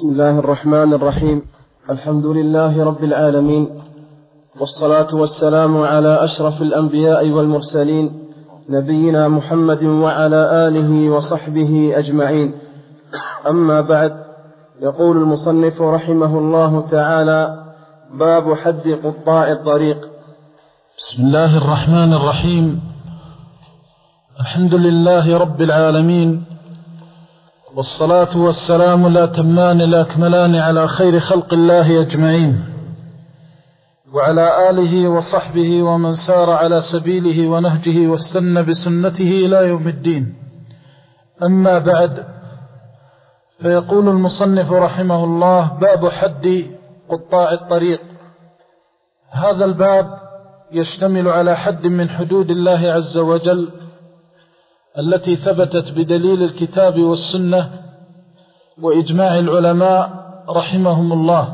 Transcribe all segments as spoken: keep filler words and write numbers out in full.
بسم الله الرحمن الرحيم. الحمد لله رب العالمين، والصلاة والسلام على أشرف الأنبياء والمرسلين نبينا محمد وعلى آله وصحبه أجمعين. أما بعد، يقول المصنف رحمه الله تعالى: باب حد قطاع الطريق. بسم الله الرحمن الرحيم. الحمد لله رب العالمين، والصلاة والسلام لا تمان لا أكملان على خير خلق الله أجمعين، وعلى آله وصحبه ومن سار على سبيله ونهجه واستنى بسنته إلى يوم الدين. أما بعد، فيقول المصنف رحمه الله: باب حد قطاع الطريق. هذا الباب يشتمل على حد من حدود الله عز وجل التي ثبتت بدليل الكتاب والسنة وإجماع العلماء رحمهم الله.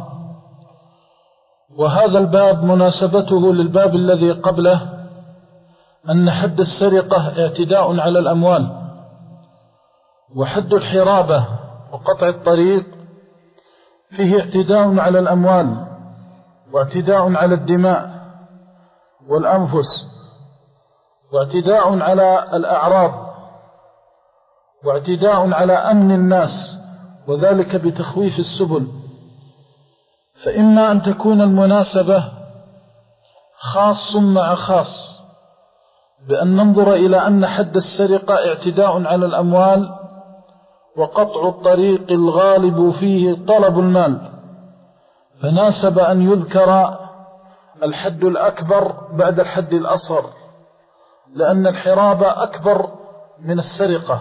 وهذا الباب مناسبته للباب الذي قبله أن حد السرقة اعتداء على الأموال، وحد الحرابة وقطع الطريق فيه اعتداء على الأموال واعتداء على الدماء والأنفس واعتداء على الأعراض واعتداء على أمن الناس، وذلك بتخويف السبل. فإما أن تكون المناسبة خاص مع خاص، بأن ننظر إلى أن حد السرقة اعتداء على الأموال، وقطع الطريق الغالب فيه طلب المال، فناسب أن يذكر الحد الأكبر بعد الحد الأصغر، لأن الحرابة أكبر من السرقة.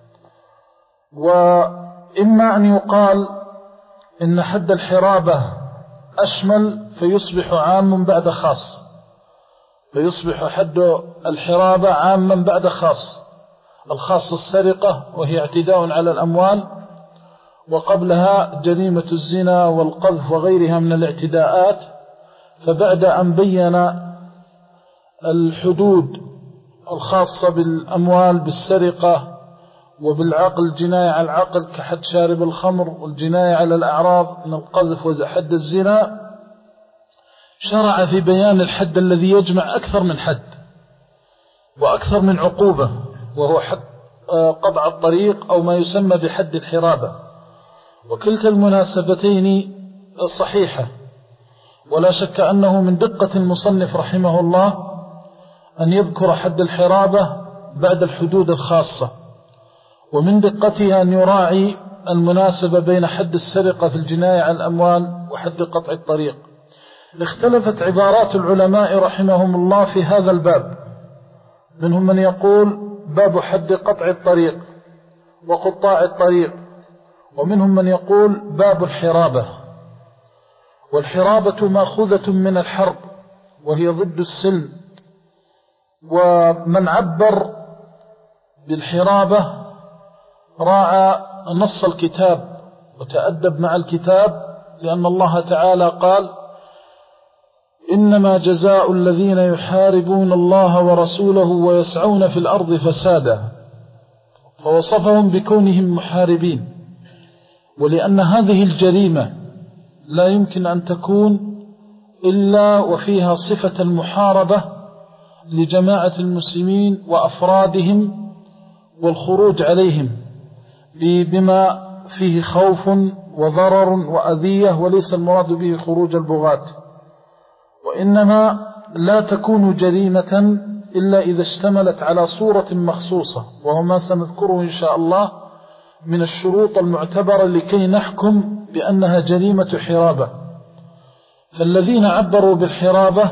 وإما أن يقال إن حد الحرابة أشمل فيصبح عام بعد خاص، فيصبح حد الحرابة عاما بعد خاص. الخاص السرقة وهي اعتداء على الأموال، وقبلها جريمة الزنا والقذف وغيرها من الاعتداءات. فبعد أن بين الحدود الخاصة بالأموال بالسرقة وبالعقل الجناية على العقل كحد شارب الخمر، والجناية على الأعراض من القذف وحد الزنا، شرع في بيان الحد الذي يجمع أكثر من حد وأكثر من عقوبة، وهو حد قطع الطريق أو ما يسمى بحد الحرابة. وكلتا المناسبتين صحيحة، ولا شك أنه من دقة المصنف رحمه الله أن يذكر حد الحرابة بعد الحدود الخاصة، ومن دقتها أن يراعي المناسبة بين حد السرقة في الجناية على الأموال وحد قطع الطريق. اختلفت عبارات العلماء رحمهم الله في هذا الباب، منهم من يقول باب حد قطع الطريق وقطاع الطريق، ومنهم من يقول باب الحرابة. والحرابة مأخوذة من الحرب، وهي ضد السلم. ومن عبر بالحرابة راعى نص الكتاب وتأدب مع الكتاب، لأن الله تعالى قال: إنما جزاء الذين يحاربون الله ورسوله ويسعون في الأرض فسادا، فوصفهم بكونهم محاربين. ولأن هذه الجريمة لا يمكن أن تكون إلا وفيها صفة المحاربة لجماعة المسلمين وأفرادهم والخروج عليهم بما فيه خوف وضرر وأذية، وليس المراد به خروج البغاة. وإنما لا تكون جريمة إلا إذا اشتملت على صورة مخصوصة، وهو ما سنذكره إن شاء الله من الشروط المعتبرة لكي نحكم بأنها جريمة حرابة. فالذين عبروا بالحرابة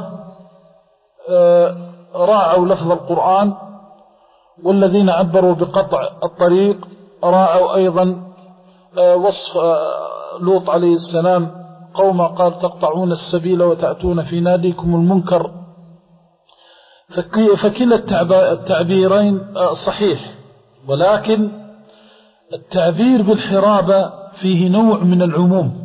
راعوا لفظ القرآن، والذين عبروا بقطع الطريق راعوا أيضا وصف لوط عليه السلام قوم قال: تقطعون السبيل وتأتون في ناديكم المنكر. فكلا التعبيرين صحيح، ولكن التعبير بالحرابة فيه نوع من العموم،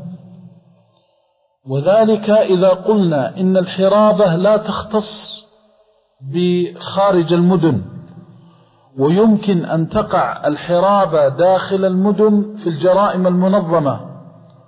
وذلك إذا قلنا إن الحرابة لا تختص بخارج المدن، ويمكن أن تقع الحرابة داخل المدن في الجرائم المنظمة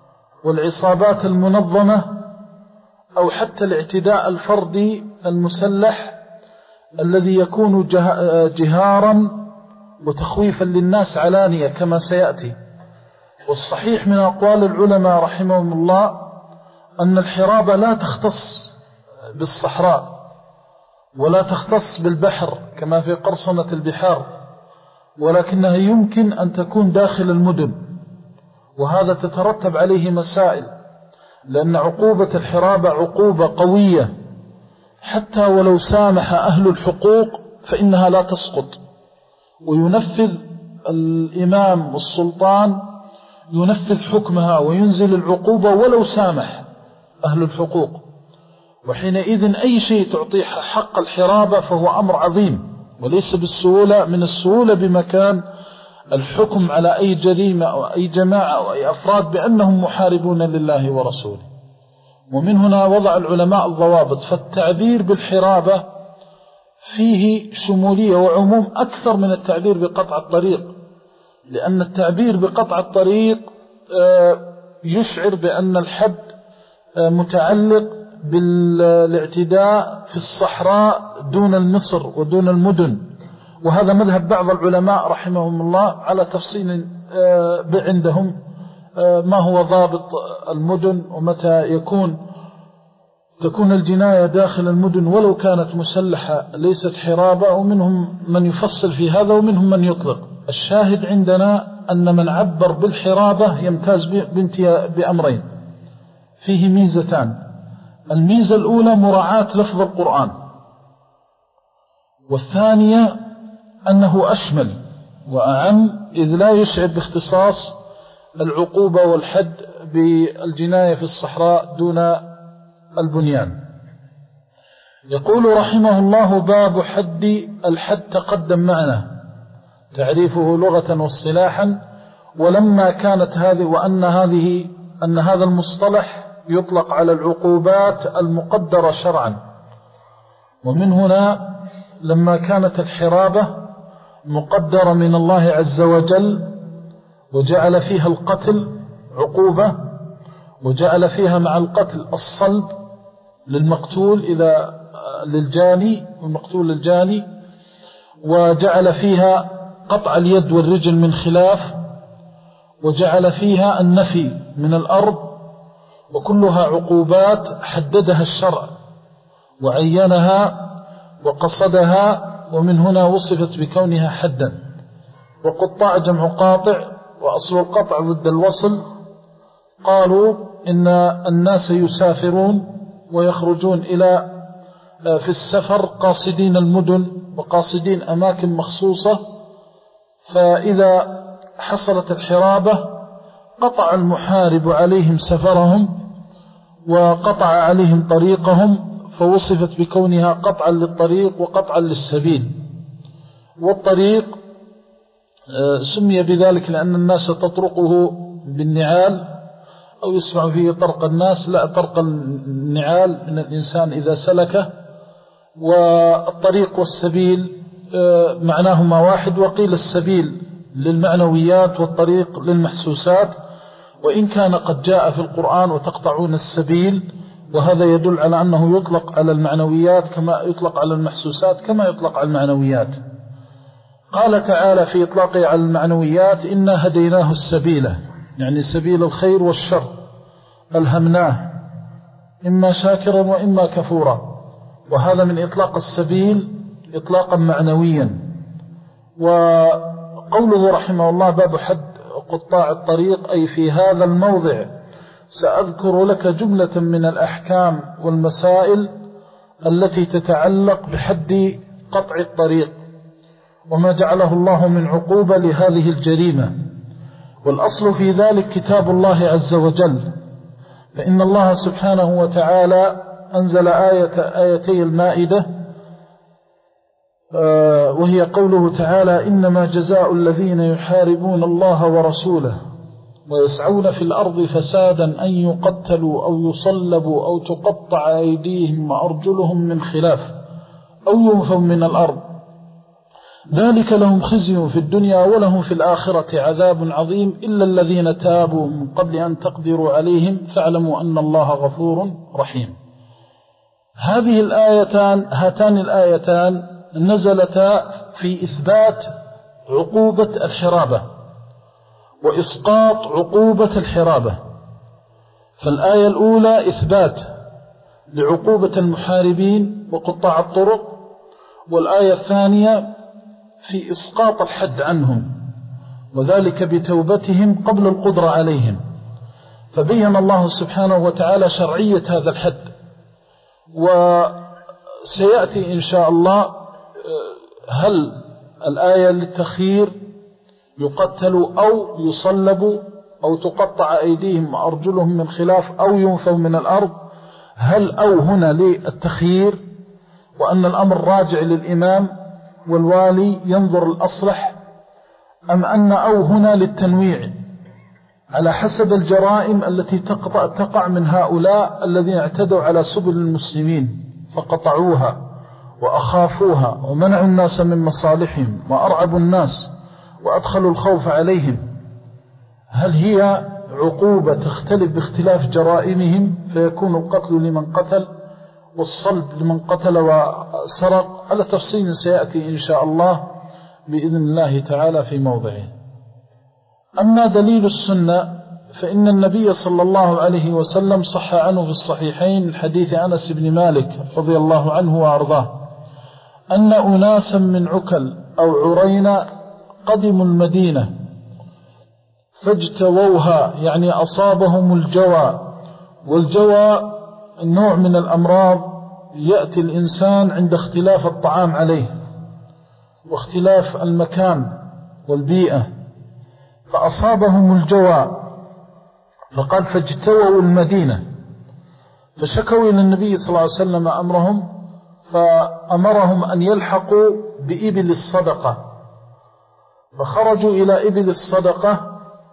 والعصابات المنظمة أو حتى الاعتداء الفردي المسلح الذي يكون جهارا وتخويفا للناس علانية كما سيأتي. والصحيح من أقوال العلماء رحمهم الله أن الحرابة لا تختص بالصحراء ولا تختص بالبحر كما في قرصنة البحار، ولكنها يمكن أن تكون داخل المدن، وهذا تترتب عليه مسائل، لأن عقوبة الحرابة عقوبة قوية، حتى ولو سامح أهل الحقوق فإنها لا تسقط، وينفذ الإمام والسلطان ينفذ حكمها وينزل العقوبة ولو سامح أهل الحقوق. وحينئذ أي شيء تعطيه حق الحرابة فهو أمر عظيم، وليس بالسهولة من السهولة بمكان الحكم على أي جريمة أو أي جماعة أو أي أفراد بأنهم محاربون لله ورسوله. ومن هنا وضع العلماء الضوابط، فالتعبير بالحرابة فيه شمولية وعموم أكثر من التعبير بقطع الطريق، لأن التعبير بقطع الطريق يشعر بأن الحد متعلق بالاعتداء في الصحراء دون المصر ودون المدن، وهذا مذهب بعض العلماء رحمهم الله على تفصيل عندهم ما هو ضابط المدن ومتى يكون تكون الجناية داخل المدن ولو كانت مسلحة ليست حرابة، ومنهم من يفصل في هذا ومنهم من يطلق. الشاهد عندنا أن من عبر بالحرابة يمتاز بأمرين فيه ميزتان. الميزة الأولى مراعاة لفظ القرآن، والثانية أنه أشمل وأعم إذ لا يشعر باختصاص العقوبة والحد بالجناية في الصحراء دون البنيان. يقول رحمه الله: باب حد الحد تقدم معنا تعريفه لغة واصطلاحا، ولما كانت هذه وأن هذه أن هذا المصطلح يطلق على العقوبات المقدرة شرعا. ومن هنا لما كانت الحرابة مقدرة من الله عز وجل وجعل فيها القتل عقوبة، وجعل فيها مع القتل الصلب للمقتول إذا للجاني والمقتول للجاني، وجعل فيها قطع اليد والرجل من خلاف، وجعل فيها النفي من الأرض، وكلها عقوبات حددها الشرع وعينها وقصدها، ومن هنا وصفت بكونها حدا. وقطاع جمع قاطع، وأصل القطع ضد الوصل. قالوا إن الناس يسافرون ويخرجون إلى في السفر قاصدين المدن وقاصدين أماكن مخصوصة، فإذا حصلت الحرابة قطع المحارب عليهم سفرهم وقطع عليهم طريقهم، فوصفت بكونها قطعا للطريق وقطعا للسبيل. والطريق سمي بذلك لأن الناس تطرقه بالنعال، أو يسمع فيه طرق الناس، لا طرق النعال من الإنسان إذا سلكه. والطريق والسبيل معناهما واحد، وقيل السبيل للمعنويات والطريق للمحسوسات، وإن كان قد جاء في القرآن وتقطعون السبيل، وهذا يدل على أنه يطلق على المعنويات كما يطلق على المحسوسات كما يطلق على المعنويات. قال تعالى في إطلاقه على المعنويات: إنا هديناه السبيل، يعني سبيل الخير والشر، ألهمناه إما شاكرا وإما كفورا. وهذا من إطلاق السبيل إطلاقا معنويا. وقوله رحمه الله: باب حد قطاع الطريق، أي في هذا الموضع سأذكر لك جملة من الأحكام والمسائل التي تتعلق بحد قطع الطريق وما جعله الله من عقوبة لهذه الجريمة. والأصل في ذلك كتاب الله عز وجل، فإن الله سبحانه وتعالى أنزل آية آيتي المائدة، وهي قوله تعالى: إنما جزاء الذين يحاربون الله ورسوله ويسعون في الأرض فسادا أن يقتلوا أو يصلبوا أو تقطع أيديهم وأرجلهم من خلاف أو ينفوا من الأرض ذلك لهم خزي في الدنيا ولهم في الآخرة عذاب عظيم إلا الذين تابوا من قبل أن تقدروا عليهم فاعلموا أن الله غفور رحيم. هذه الآيتان هاتان الآيتان نزلتا في إثبات عقوبة الحرابة وإسقاط عقوبة الحرابة. فالآية الأولى إثبات لعقوبة المحاربين وقطاع الطرق، والآية الثانية في إسقاط الحد عنهم، وذلك بتوبتهم قبل القدرة عليهم. فبين الله سبحانه وتعالى شرعية هذا الحد، وسيأتي إن شاء الله هل الآية للتخيير يقتلوا أو يصلبوا أو تقطع أيديهم وأرجلهم من خلاف أو ينفوا من الأرض، هل أو هنا للتخيير وأن الأمر راجع للإمام والوالي ينظر الأصلح، أم أن أو هنا للتنويع على حسب الجرائم التي تقع من هؤلاء الذين اعتدوا على سبل المسلمين فقطعوها وأخافوها ومنعوا الناس من مصالحهم وأرعبوا الناس وأدخلوا الخوف عليهم. هل هي عقوبة تختلف باختلاف جرائمهم فيكون القتل لمن قتل والصلب لمن قتل وسرق؟ على تفصيل سيأتي إن شاء الله بإذن الله تعالى في موضعه. أما دليل السنة فإن النبي صلى الله عليه وسلم صح عنه في الصحيحين من حديث أنس بن مالك رضي الله عنه وأرضاه أن أناسا من عكل أو عرينا قدموا المدينة فاجتووها، يعني أصابهم الجوى، والجوى نوع من الأمراض يأتي الإنسان عند اختلاف الطعام عليه واختلاف المكان والبيئة، فأصابهم الجوى فقال فاجتووا المدينة، فشكوا إلى النبي صلى الله عليه وسلم أمرهم، فأمرهم أن يلحقوا بإبل الصدقة، فخرجوا إلى إبل الصدقة،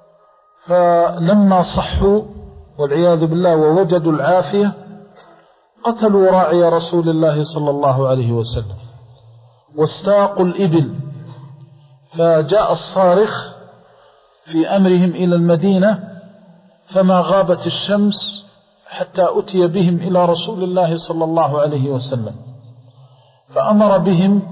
فلما صحوا والعياذ بالله ووجدوا العافية قتلوا راعي رسول الله صلى الله عليه وسلم واستاقوا الإبل. فجاء الصارخ في أمرهم إلى المدينة فما غابت الشمس حتى أتي بهم إلى رسول الله صلى الله عليه وسلم، فأمر بهم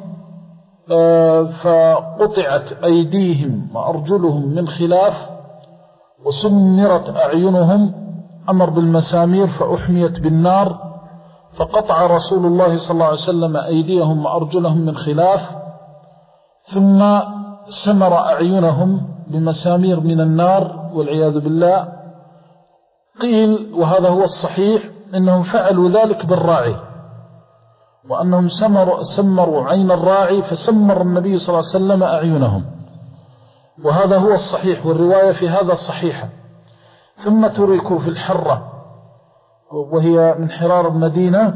فقطعت أيديهم وأرجلهم من خلاف وسمرت أعينهم، أمر بالمسامير فأحميت بالنار، فقطع رسول الله صلى الله عليه وسلم أيديهم وأرجلهم من خلاف، ثم سمر أعينهم بمسامير من النار والعياذ بالله. قيل وهذا هو الصحيح إنهم فعلوا ذلك بالراعي، وأنهم سمروا, سمروا عين الراعي فسمر النبي صلى الله عليه وسلم أعينهم، وهذا هو الصحيح، والرواية في هذا صحيحة. ثم تركوا في الحرة وهي من حرار المدينة.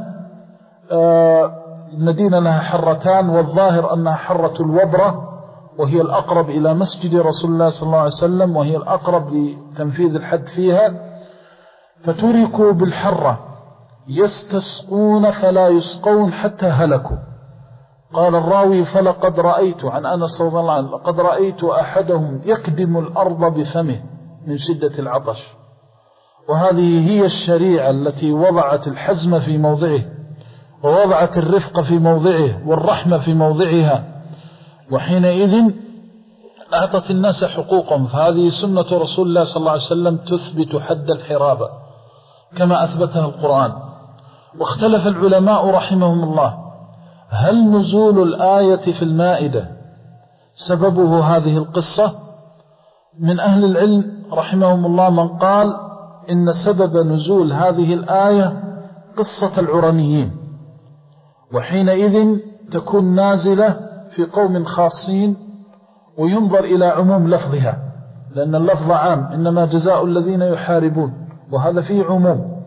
المدينة لها حرتان، والظاهر أنها حرة الوبرة وهي الأقرب إلى مسجد رسول الله صلى الله عليه وسلم، وهي الأقرب لتنفيذ الحد فيها. فتركوا بالحرة يستسقون فلا يسقون حتى هلكوا. قال الراوي فلقد رأيت عن أنس رضي الله عنه لقد رأيت أحدهم يكدم الأرض بفمه من شدة العطش. وهذه هي الشريعة التي وضعت الحزم في موضعه، ووضعت الرفق في موضعه، والرحمة في موضعها، وحينئذ أعطت الناس حقوقهم. فهذه سنة رسول الله صلى الله عليه وسلم تثبت حد الحرابة كما أثبتها القرآن. واختلف العلماء رحمهم الله هل نزول الآية في المائدة سببه هذه القصة؟ من أهل العلم رحمهم الله من قال إن سبب نزول هذه الآية قصة العرنيين، وحينئذ تكون نازلة في قوم خاصين وينظر إلى عموم لفظها، لأن اللفظ عام إنما جزاء الذين يحاربون، وهذا فيه عموم.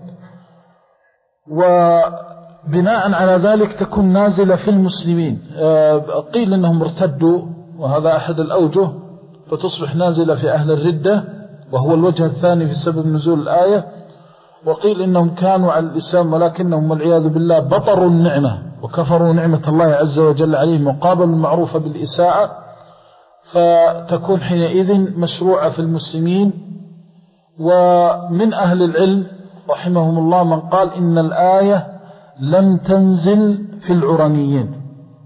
وبناء على ذلك تكون نازلة في المسلمين. قيل إنهم ارتدوا وهذا أحد الأوجه، فتصبح نازلة في أهل الردة وهو الوجه الثاني في سبب نزول الآية. وقيل إنهم كانوا على الإسلام ولكنهم والعياذ بالله بطروا النعمة وكفروا نعمة الله عز وجل عليهم وقابلوا المعروف بالإساءة، فتكون حينئذ مشروعة في المسلمين. ومن أهل العلم رحمهم الله من قال إن الآية لم تنزل في العرنيين،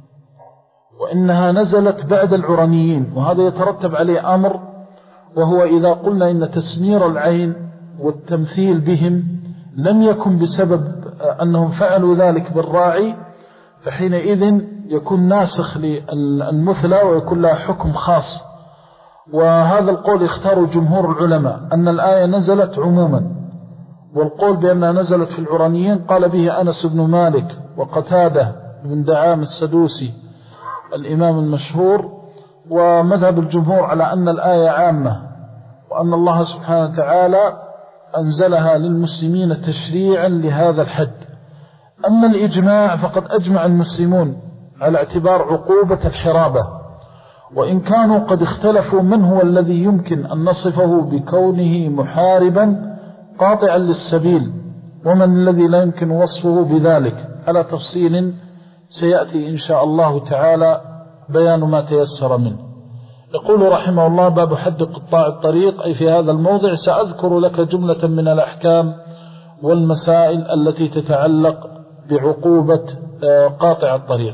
وإنها نزلت بعد العرنيين، وهذا يترتب عليه أمر، وهو إذا قلنا إن تسمير العين والتمثيل بهم لم يكن بسبب أنهم فعلوا ذلك بالراعي، فحينئذ يكون ناسخ للمثلى ويكون لها حكم خاص. وهذا القول اختاروا جمهور العلماء أن الآية نزلت عموما، والقول بأنها نزلت في العرنيين قال به أنس بن مالك وقتادة بن دعام السدوسي الإمام المشهور. ومذهب الجمهور على أن الآية عامة، وأن الله سبحانه وتعالى أنزلها للمسلمين تشريعا لهذا الحد. أما الإجماع فقد أجمع المسلمون على اعتبار عقوبة الحرابة، وإن كانوا قد اختلفوا من هو الذي يمكن أن نصفه بكونه محاربا قاطعا للسبيل، ومن الذي لا يمكن وصفه بذلك، على تفصيل سيأتي إن شاء الله تعالى بيان ما تيسر منه. يقول رحمه الله: باب حد قطاع الطريق. أي في هذا الموضع سأذكر لك جملة من الأحكام والمسائل التي تتعلق بعقوبة قاطع الطريق.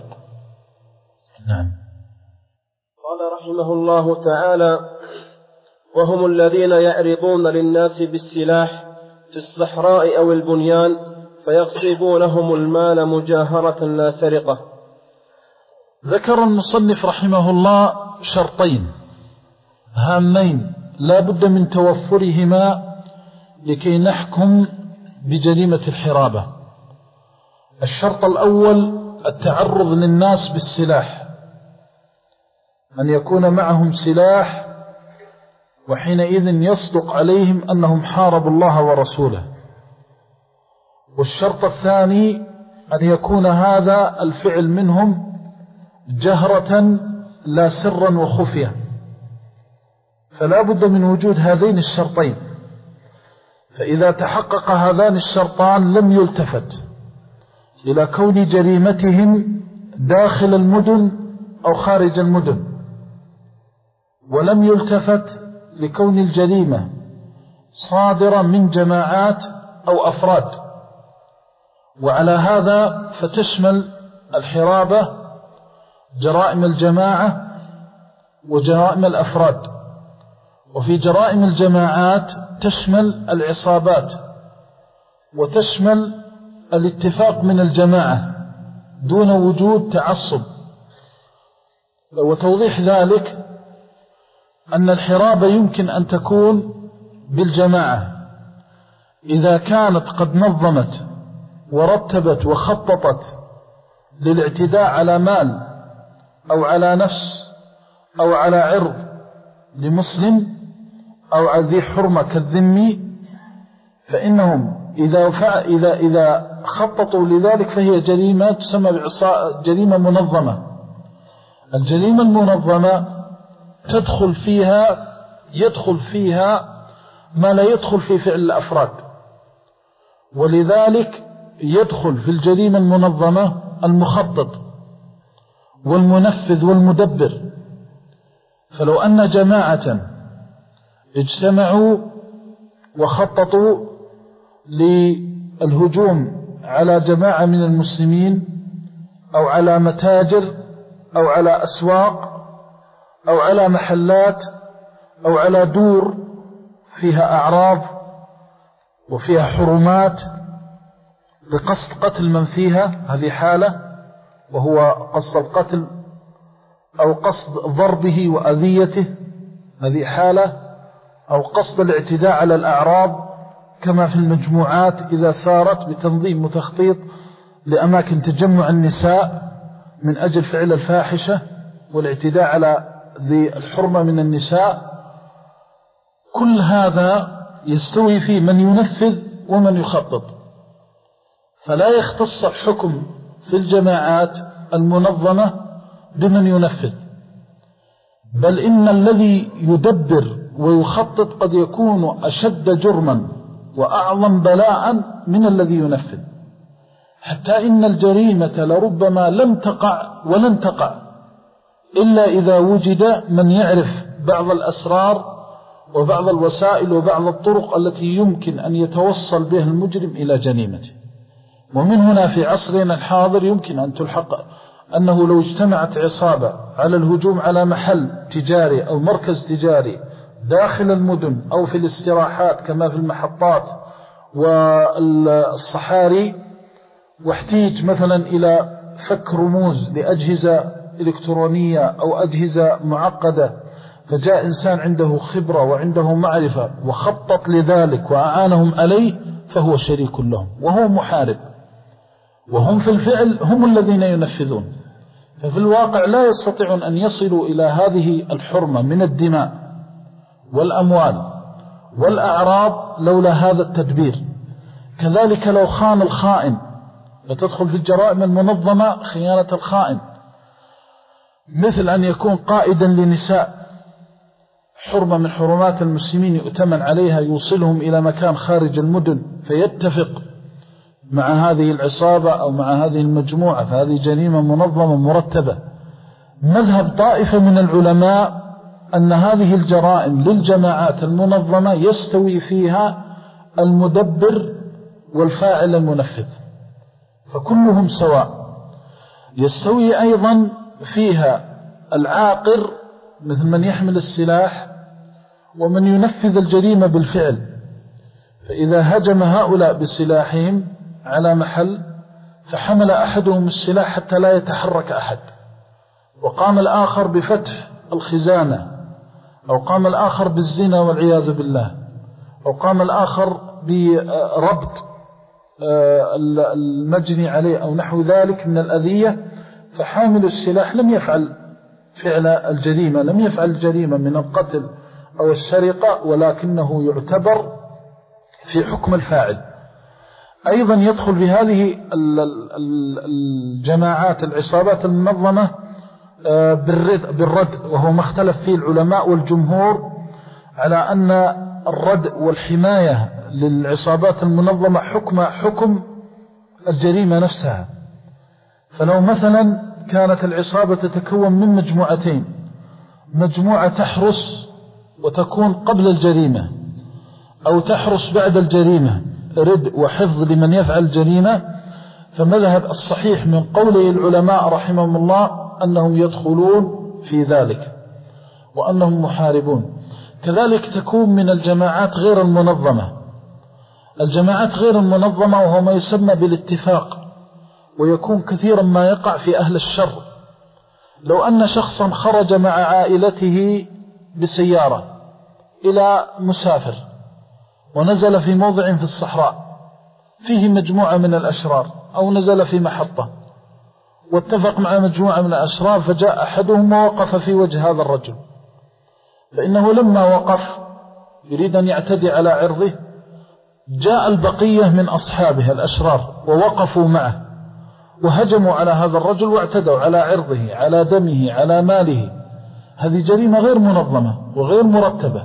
نعم. قال رحمه الله تعالى: وهم الذين يعرضون للناس بالسلاح في الصحراء أو البنيان فيغصبونهم المال مجاهرة لا سرقة. ذكر المصنف رحمه الله شرطين هامين لا بد من توفرهما لكي نحكم بجريمة الحرابة. الشرط الأول التعرض للناس بالسلاح، أن يكون معهم سلاح، وحينئذ يصدق عليهم أنهم حاربوا الله ورسوله. والشرط الثاني أن يكون هذا الفعل منهم جهرة لا سرا وخفية، فلا بد من وجود هذين الشرطين. فإذا تحقق هذان الشرطان لم يلتفت إلى كون جريمتهم داخل المدن أو خارج المدن، ولم يلتفت لكون الجريمة صادرة من جماعات أو أفراد. وعلى هذا فتشمل الحرابة جرائم الجماعة وجرائم الأفراد. وفي جرائم الجماعات تشمل العصابات، وتشمل الاتفاق من الجماعة دون وجود تعصب. وتوضيح ذلك أن الحرابة يمكن أن تكون بالجماعة إذا كانت قد نظمت ورتبت وخططت للاعتداء على مال أو على نفس أو على عرض لمسلم أو على ذي حرمة كالذمي، فإنهم إذا, إذا, إذا خططوا لذلك فهي جريمة تسمى جريمة منظمة. الجريمة المنظمة تدخل فيها يدخل فيها ما لا يدخل في فعل الأفراد، ولذلك يدخل في الجريمة المنظمة المخطط والمنفذ والمدبر. فلو أن جماعة اجتمعوا وخططوا للهجوم على جماعة من المسلمين أو على متاجر أو على أسواق أو على محلات أو على دور فيها أعراض وفيها حرمات بقصد قتل من فيها، هذه حالة، وهو قصد القتل أو قصد ضربه وأذيته، هذه حالة، أو قصد الاعتداء على الأعراض كما في المجموعات إذا سارت بتنظيم وتخطيط لأماكن تجمع النساء من أجل فعل الفاحشة والاعتداء على ذي الحرمة من النساء. كل هذا يستوي فيه من ينفذ ومن يخطط، فلا يختص الحكم في الجماعات المنظمة بمن ينفذ، بل إن الذي يدبر ويخطط قد يكون أشد جرما وأعظم بلاء من الذي ينفذ، حتى إن الجريمة لربما لم تقع ولن تقع إلا إذا وجد من يعرف بعض الأسرار وبعض الوسائل وبعض الطرق التي يمكن أن يتوصل بها المجرم إلى جريمته. ومن هنا في عصرنا الحاضر يمكن أن تلحق أنه لو اجتمعت عصابة على الهجوم على محل تجاري أو مركز تجاري داخل المدن أو في الاستراحات كما في المحطات والصحاري، واحتيج مثلا إلى فك رموز لأجهزة إلكترونية أو أجهزة معقدة، فجاء إنسان عنده خبرة وعنده معرفة وخطط لذلك وأعانهم عليه، فهو شريك لهم وهو محارب، وهم في الفعل هم الذين ينفذون. ففي الواقع لا يستطيعون أن يصلوا إلى هذه الحرمة من الدماء والأموال والأعراض لولا هذا التدبير. كذلك لو خان الخائن، فتدخل في الجرائم المنظمة خيانة الخائن، مثل أن يكون قائدا لنساء، حرمة من حرمات المسلمين يؤتمن عليها، يوصلهم إلى مكان خارج المدن فيتفق مع هذه العصابة أو مع هذه المجموعة، فهذه جريمة منظمة مرتبة. مذهب طائفة من العلماء أن هذه الجرائم للجماعات المنظمة يستوي فيها المدبر والفاعل المنفذ، فكلهم سواء. يستوي أيضا فيها العاقر مثل من يحمل السلاح ومن ينفذ الجريمة بالفعل، فإذا هجم هؤلاء بسلاحهم على محل فحمل أحدهم السلاح حتى لا يتحرك أحد، وقام الآخر بفتح الخزانة، أو قام الآخر بالزنا والعياذ بالله، أو قام الآخر بربط المجني عليه أو نحو ذلك من الأذية، فحامل السلاح لم يفعل فعل الجريمة، لم يفعل الجريمة من القتل أو السرقة، ولكنه يعتبر في حكم الفاعل. أيضا يدخل في هذه الجماعات العصابات المنظمة بالرد، وهو ما اختلف فيه العلماء والجمهور على أن الرد والحماية للعصابات المنظمة حكم حكم الجريمة نفسها. فلو مثلا كانت العصابة تتكون من مجموعتين، مجموعة تحرس وتكون قبل الجريمة، أو تحرس بعد الجريمة، رد وحفظ لمن يفعل الجريمة، فمذهب الصحيح من قوله العلماء رحمهم الله أنهم يدخلون في ذلك وأنهم محاربون. كذلك تكون من الجماعات غير المنظمة، الجماعات غير المنظمة وهو ما يسمى بالاتفاق، ويكون كثيرا ما يقع في أهل الشر. لو أن شخصا خرج مع عائلته بسيارة إلى مسافر ونزل في موضع في الصحراء فيه مجموعة من الأشرار، أو نزل في محطة واتفق مع مجموعة من الأشرار، فجاء أحدهم ووقف في وجه هذا الرجل، فإنه لما وقف يريد أن يعتدي على عرضه، جاء البقية من أصحابه الأشرار ووقفوا معه وهجموا على هذا الرجل واعتدوا على عرضه، على دمه، على ماله. هذه جريمة غير منظمة وغير مرتبة،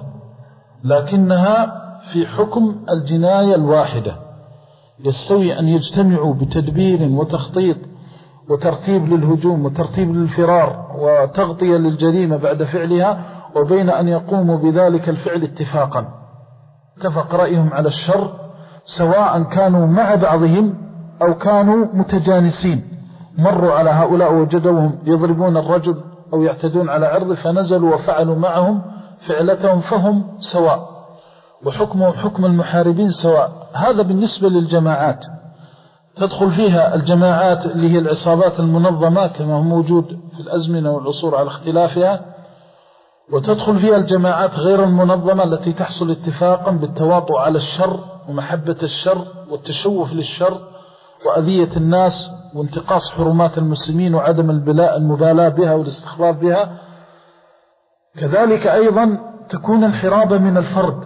لكنها في حكم الجناية الواحدة. يستوي أن يجتمعوا بتدبير وتخطيط وترتيب للهجوم وترتيب للفرار وتغطية للجريمة بعد فعلها، وبين أن يقوموا بذلك الفعل اتفاقا اتفق رأيهم على الشر، سواء كانوا مع بعضهم أو كانوا متجانسين، مروا على هؤلاء وجدوهم يضربون الرجل أو يعتدون على عرضه فنزلوا وفعلوا معهم فعلتهم، فهم سواء وحكمهم حكم المحاربين سواء. هذا بالنسبة للجماعات. تدخل فيها الجماعات اللي هي العصابات المنظمة كما هو موجود في الأزمنة والعصور على اختلافها، وتدخل فيها الجماعات غير المنظمة التي تحصل اتفاقا بالتواطؤ على الشر ومحبة الشر والتشوف للشر وأذية الناس وانتقاص حرمات المسلمين وعدم المبالاة بها والاستخفاف بها. كذلك أيضا تكون الحرابة من الفرد،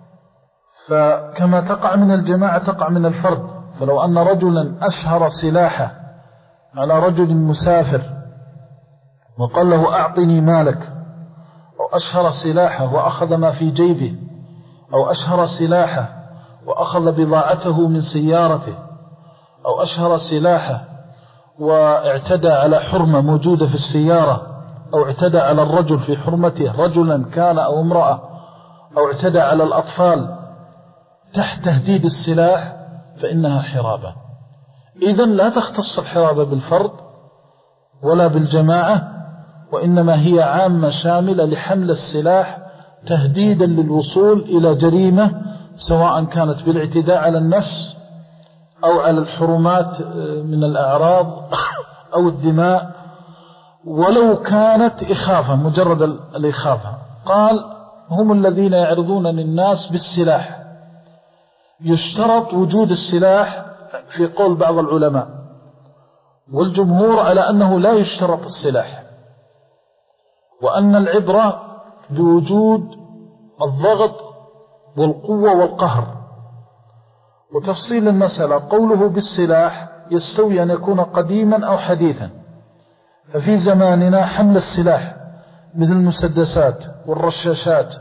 فكما تقع من الجماعة تقع من الفرد. فلو أن رجلا أشهر سلاحه على رجل مسافر وقال له أعطني مالك، أو أشهر سلاحه وأخذ ما في جيبه، أو أشهر سلاحه وأخذ بضاعته من سيارته، أو أشهر سلاحه واعتدى على حرمة موجودة في السيارة، أو اعتدى على الرجل في حرمته رجلا كان أو امرأة، أو اعتدى على الأطفال تحت تهديد السلاح، فإنها حرابة. إذن لا تختص الحرابة بالفرد ولا بالجماعة، وإنما هي عامة شاملة لحمل السلاح تهديدا للوصول إلى جريمة، سواء كانت بالاعتداء على النفس أو على الحرمات من الأعراض أو الدماء، ولو كانت إخافة، مجرد الإخافة. قال هم الذين يعرضون للناس بالسلاح. يشترط وجود السلاح في قول بعض العلماء، والجمهور على أنه لا يشترط السلاح، وأن العبرة بوجود الضغط والقوة والقهر. وتفصيل المسألة قوله بالسلاح يستوي أن يكون قديما أو حديثا. ففي زماننا حمل السلاح مثل المسدسات والرشاشات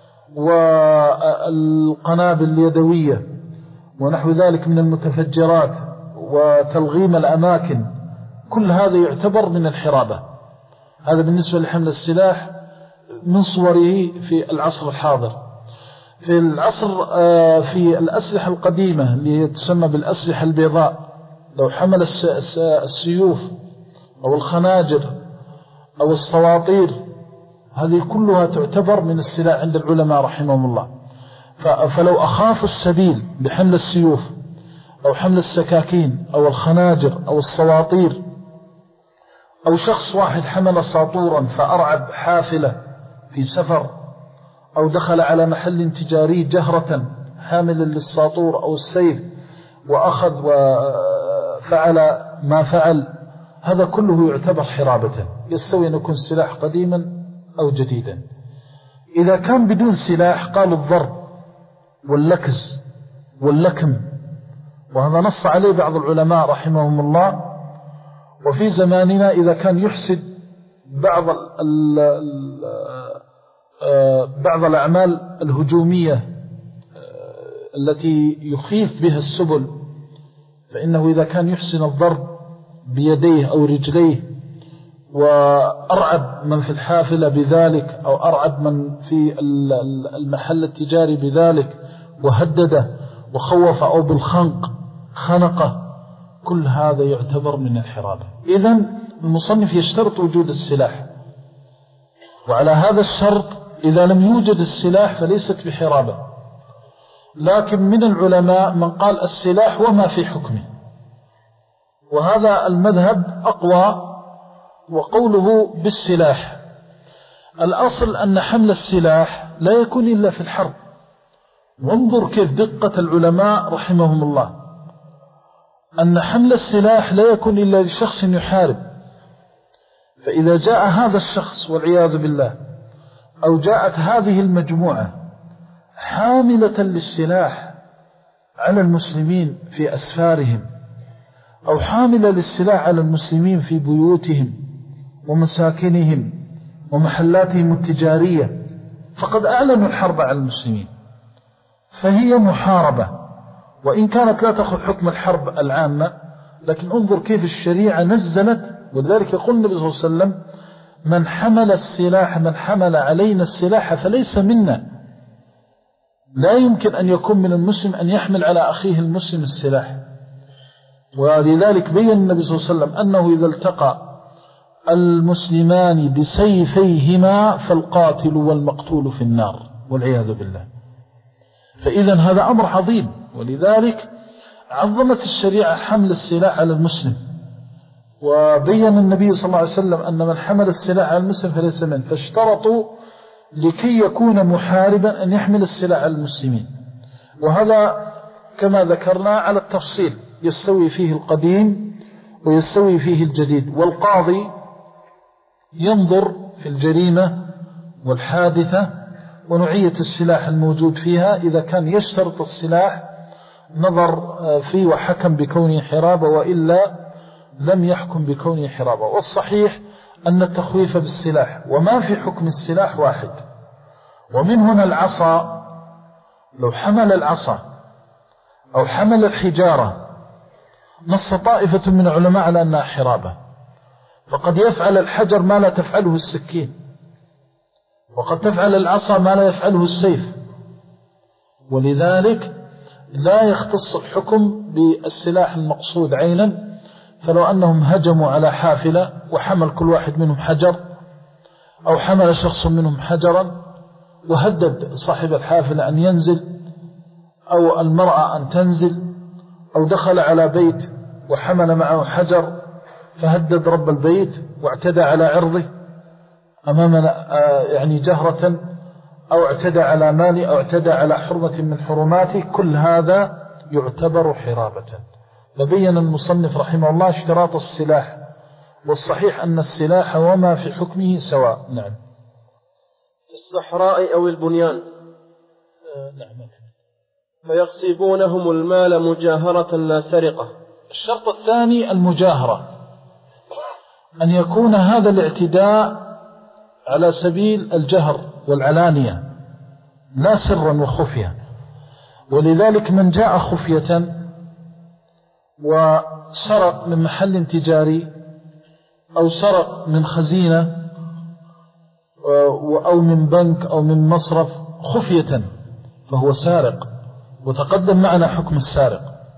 والقنابل اليدوية ونحو ذلك من المتفجرات وتلغيم الأماكن، كل هذا يعتبر من الحرابة. هذا بالنسبة لحمل السلاح من صوره في العصر الحاضر. في العصر في الأسلحة القديمة اللي تسمى بالأسلحة البيضاء، لو حمل السيوف أو الخناجر أو الصواطير، هذه كلها تعتبر من السلاح عند العلماء رحمهم الله. فلو أخاف السبيل بحمل السيوف أو حمل السكاكين أو الخناجر أو الصواطير، أو شخص واحد حمل ساطورا فأرعب حافلة في سفر، أو دخل على محل تجاري جهرة حاملا للساطور أو السيف وأخذ وفعل ما فعل، هذا كله يعتبر حرابة، يستوي أن يكون السلاح قديما أو جديدا. إذا كان بدون سلاح قالوا الضرب واللكز واللكم، وهذا نص عليه بعض العلماء رحمهم الله. وفي زماننا إذا كان يحسد بعض ال ال بعض الأعمال الهجومية التي يخيف بها السبل، فإنه إذا كان يحسن الضرب بيديه أو رجليه وأرعب من في الحافلة بذلك، أو أرعب من في المحل التجاري بذلك وهدده وخوف، أو بالخنق خنقه، كل هذا يعتبر من الحرابة. إذن المصنف يشترط وجود السلاح، وعلى هذا الشرط إذا لم يوجد السلاح فليست بحرابة. لكن من العلماء من قال السلاح وما في حكمه، وهذا المذهب أقوى. وقوله بالسلاح، الأصل أن حمل السلاح لا يكون إلا في الحرب. وانظر كيف دقة العلماء رحمهم الله، أن حمل السلاح لا يكون إلا لشخص يحارب. فإذا جاء هذا الشخص والعياذ بالله، أو جاءت هذه المجموعة حاملة للسلاح على المسلمين في أسفارهم، أو حاملة للسلاح على المسلمين في بيوتهم ومساكنهم ومحلاتهم التجارية، فقد أعلنوا الحرب على المسلمين، فهي محاربة، وإن كانت لا تأخذ حكم الحرب العامة. لكن انظر كيف الشريعة نزلت. ولذلك يقول النبي صلى الله عليه وسلم من حمل السلاح من حمل علينا السلاح فليس منا. لا يمكن أن يكون من المسلم أن يحمل على أخيه المسلم السلاح. ولذلك بيّن النبي صلى الله عليه وسلم أنه إذا التقى المسلمان بسيفيهما فالقاتل والمقتول في النار والعياذ بالله. فإذا هذا أمر عظيم، ولذلك عظمت الشريعة حمل السلاح على المسلم. وبين النبي صلى الله عليه وسلم أن من حمل السلاح على المسلم فليس منه، فاشترطوا لكي يكون محاربا أن يحمل السلاح على المسلمين. وهذا كما ذكرنا على التفصيل، يستوي فيه القديم ويستوي فيه الجديد. والقاضي ينظر في الجريمة والحادثة ونوعية السلاح الموجود فيها، إذا كان يشترط السلاح نظر فيه وحكم بكونه حرابة، وإلا لم يحكم بكونه حرابة. والصحيح أن التخويف بالسلاح وما في حكم السلاح واحد. ومن هنا العصا، لو حمل العصا أو حمل الحجارة نص طائفة من العلماء على أنها حرابة، فقد يفعل الحجر ما لا تفعله السكين، وقد تفعل العصا ما لا يفعله السيف، ولذلك لا يختص الحكم بالسلاح المقصود عينا. فلو أنهم هجموا على حافلة وحمل كل واحد منهم حجر، أو حمل شخص منهم حجرا وهدد صاحب الحافلة أن ينزل، أو المرأة أن تنزل، أو دخل على بيت وحمل معه حجر فهدد رب البيت واعتدى على عرضه أمامنا يعني جهرة، أو اعتدى على مالي، أو اعتدى على حرمة من حرماته، كل هذا يعتبر حرابة. فبين المصنف رحمه الله اشتراط السلاح، والصحيح أن السلاح وما في حكمه سواء. نعم. في الصحراء أو البنيان. آه نعم. فيغصبونهم المال مجاهرة لا سرقة. الشرط الثاني المجاهرة، أن يكون هذا الاعتداء على سبيل الجهر والعلانية لا سرا وخفية. ولذلك من جاء خفية وسرق من محل تجاري، أو سرق من خزينة، أو من بنك، أو من مصرف خفية، فهو سارق، وتقدم معنا حكم السارق.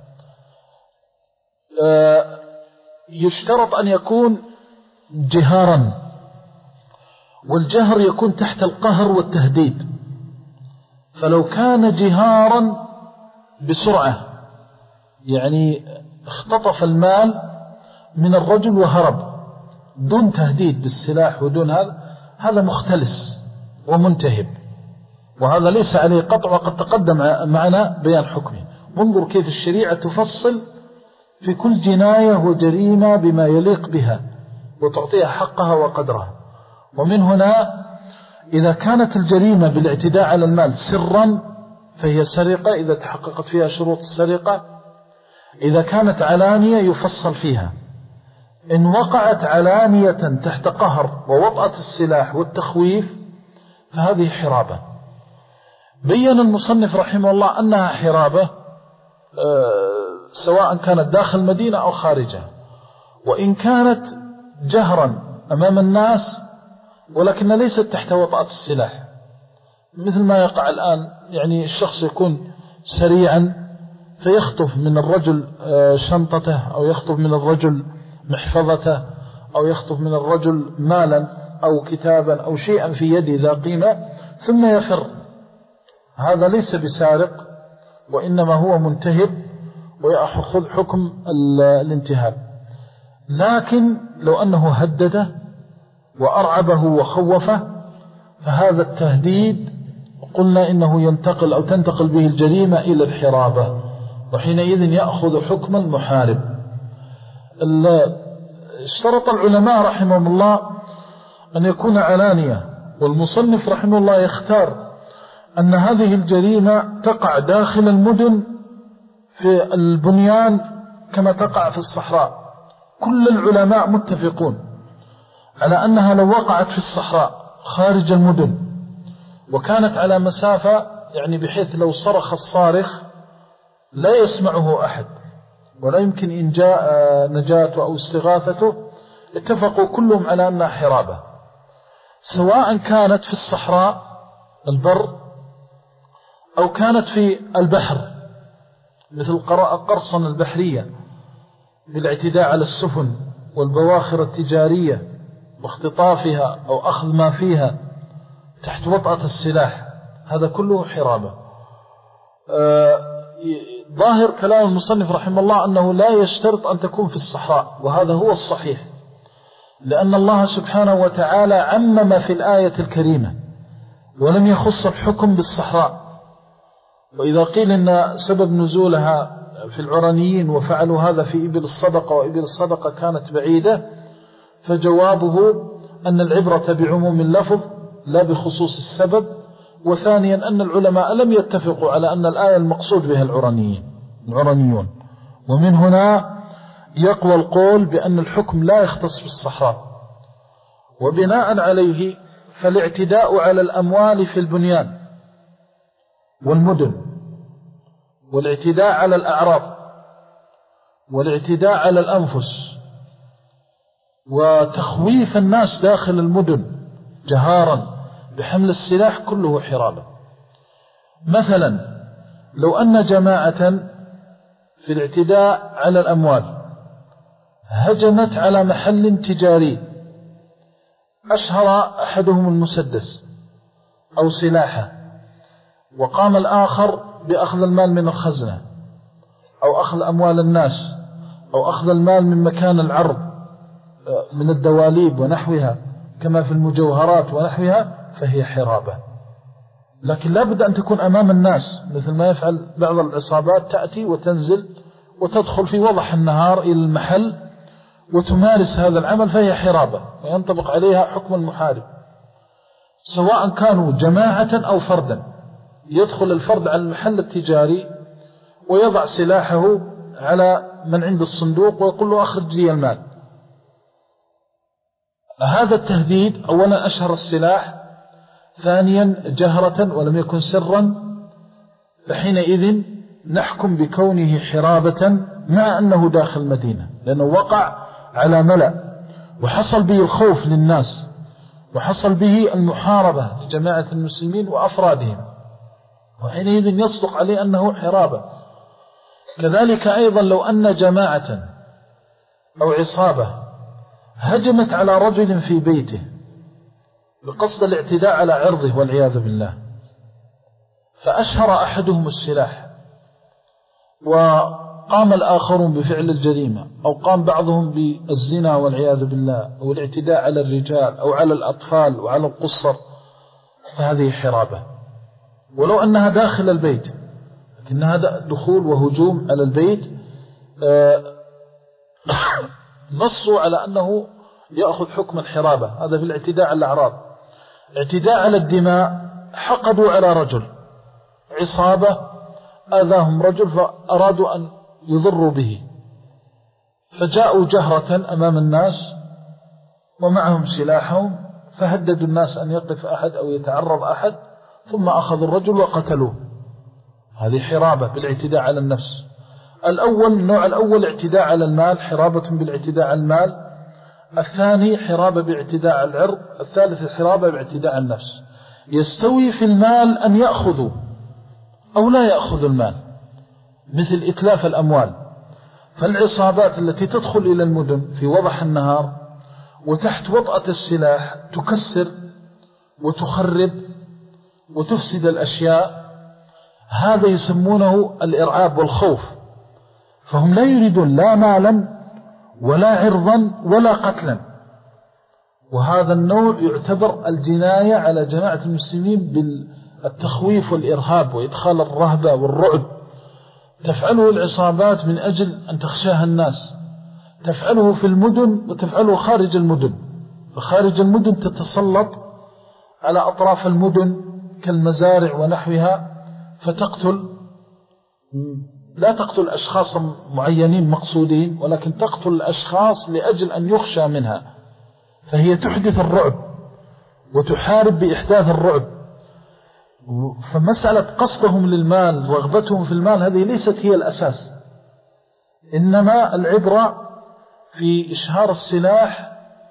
يشترط أن يكون جهارا، والجهر يكون تحت القهر والتهديد. فلو كان جهارا بسرعة، يعني اختطف المال من الرجل وهرب دون تهديد بالسلاح ودون هذا، هذا مختلس ومنتهب، وهذا ليس عليه قطع، وقد تقدم معنا بيان حكمه. انظر كيف الشريعة تفصل في كل جناية وجريمة بما يليق بها، وتعطيها حقها وقدرها. ومن هنا إذا كانت الجريمة بالاعتداء على المال سرا فهي سرقة إذا تحققت فيها شروط السرقة. إذا كانت علانية يفصل فيها. إن وقعت علانية تحت قهر ووطأة السلاح والتخويف فهذه حرابة. بيّن المصنف رحمه الله أنها حرابة سواء كانت داخل المدينة أو خارجها، وإن كانت جهرا أمام الناس ولكن ليست تحت وطأة السلاح، مثل ما يقع الآن. يعني الشخص يكون سريعا فيخطف من الرجل شنطته، أو يخطف من الرجل محفظته، أو يخطف من الرجل مالا أو كتابا أو شيئا في يده ذا قيمة ثم يفر. هذا ليس بسارق، وإنما هو منتهب ويأخذ حكم الانتهاب. لكن لو أنه هدده وأرعبه وخوفه فهذا التهديد قلنا إنه ينتقل أو تنتقل به الجريمة إلى الحرابة، وحينئذ يأخذ حكم المحارب. اشترط العلماء رحمهم الله أن يكون علانية، والمصنف رحمه الله يختار أن هذه الجريمة تقع داخل المدن في البنيان كما تقع في الصحراء. كل العلماء متفقون على أنها لو وقعت في الصحراء خارج المدن وكانت على مسافة، يعني بحيث لو صرخ الصارخ لا يسمعه أحد ولا يمكن إن جاء نجاته أو استغاثته، اتفقوا كلهم على أنها حرابة، سواء كانت في الصحراء البر أو كانت في البحر مثل القرصنة البحرية بالاعتداء على السفن والبواخر التجارية واختطافها أو أخذ ما فيها تحت وطأة السلاح، هذا كله حرابة. آه ظاهر كلام المصنف رحمه الله أنه لا يشترط أن تكون في الصحراء، وهذا هو الصحيح، لأن الله سبحانه وتعالى عمم في الآية الكريمة ولم يخص الحكم بالصحراء. وإذا قيل إن سبب نزولها في العرانيين وفعلوا هذا في إبل الصدقة وإبل الصدقة كانت بعيدة، فجوابه أن العبرة بعموم اللفظ لا بخصوص السبب. وثانيا أن العلماء لم يتفقوا على أن الآية المقصود بها العرانيين العرانيون، ومن هنا يقوى القول بأن الحكم لا يختص بالصحراء. وبناء عليه فالاعتداء على الأموال في البنيان والمدن والاعتداء على الأعراض والاعتداء على الأنفس وتخويف الناس داخل المدن جهارا بحمل السلاح كله حرابة. مثلا لو أن جماعة في الاعتداء على الأموال هجمت على محل تجاري أشهر أحدهم المسدس أو سلاحه، وقام الآخر بأخذ المال من الخزنة أو أخذ أموال الناس أو أخذ المال من مكان العرض من الدواليب ونحوها كما في المجوهرات ونحوها، فهي حرابة. لكن لا بد أن تكون أمام الناس، مثل ما يفعل بعض العصابات، تأتي وتنزل وتدخل في وضح النهار إلى المحل وتمارس هذا العمل، فهي حرابة وينطبق عليها حكم المحارب، سواء كانوا جماعة أو فردا. يدخل الفرد على المحل التجاري ويضع سلاحه على من عند الصندوق ويقول له أخرج لي المال. هذا التهديد أولا أشهر السلاح، ثانيا جهرة ولم يكن سرا، فحينئذ نحكم بكونه حرابة مع أنه داخل المدينة، لأنه وقع على ملأ وحصل به الخوف للناس وحصل به المحاربة لجماعة المسلمين وأفرادهم، وحينئذ يصدق عليه أنه حرابة. كذلك أيضا لو أن جماعة أو عصابة هجمت على رجل في بيته بقصد الاعتداء على عرضه والعياذ بالله، فأشهر أحدهم السلاح وقام الآخرون بفعل الجريمة، أو قام بعضهم بالزنا والعياذ بالله، أو الاعتداء على الرجال أو على الأطفال وعلى القصر، فهذه حرابة. ولو أنها داخل البيت، لكنها دخول وهجوم على البيت، نصوا على أنه يأخذ حكم الحرابة. هذا في الاعتداء على الأعراض. اعتداء على الدماء، حقدوا على رجل، عصابة آذاهم رجل فأرادوا أن يضروا به، فجاءوا جهرة أمام الناس ومعهم سلاحهم، فهددوا الناس أن يقف أحد أو يتعرض أحد، ثم أخذوا الرجل وقتلوه. هذه حرابة بالاعتداء على النفس. الأول النوع الأول اعتداء على المال، حرابة بالاعتداء على المال. الثاني حرابة باعتداء على العرض. الثالث الحرابة باعتداء على النفس. يستوي في المال أن يأخذوا أو لا يأخذوا المال، مثل إتلاف الأموال. فالعصابات التي تدخل إلى المدن في وضح النهار وتحت وطأة السلاح تكسر وتخرب وتفسد الأشياء، هذا يسمونه الإرعاب والخوف، فهم لا يريدون لا مالا ولا عرضا ولا قتلا. وهذا النوع يعتبر الجناية على جماعة المسلمين بالتخويف والإرهاب وإدخال الرهبة والرعب. تفعله العصابات من أجل أن تخشاها الناس، تفعله في المدن وتفعله خارج المدن. فخارج المدن تتسلط على أطراف المدن كالمزارع ونحوها، فتقتل، لا تقتل أشخاص معينين مقصودين، ولكن تقتل الأشخاص لأجل أن يخشى منها، فهي تحدث الرعب وتحارب بإحداث الرعب. فمسألة قصدهم للمال، رغبتهم في المال، هذه ليست هي الأساس، إنما العبرة في إشهار السلاح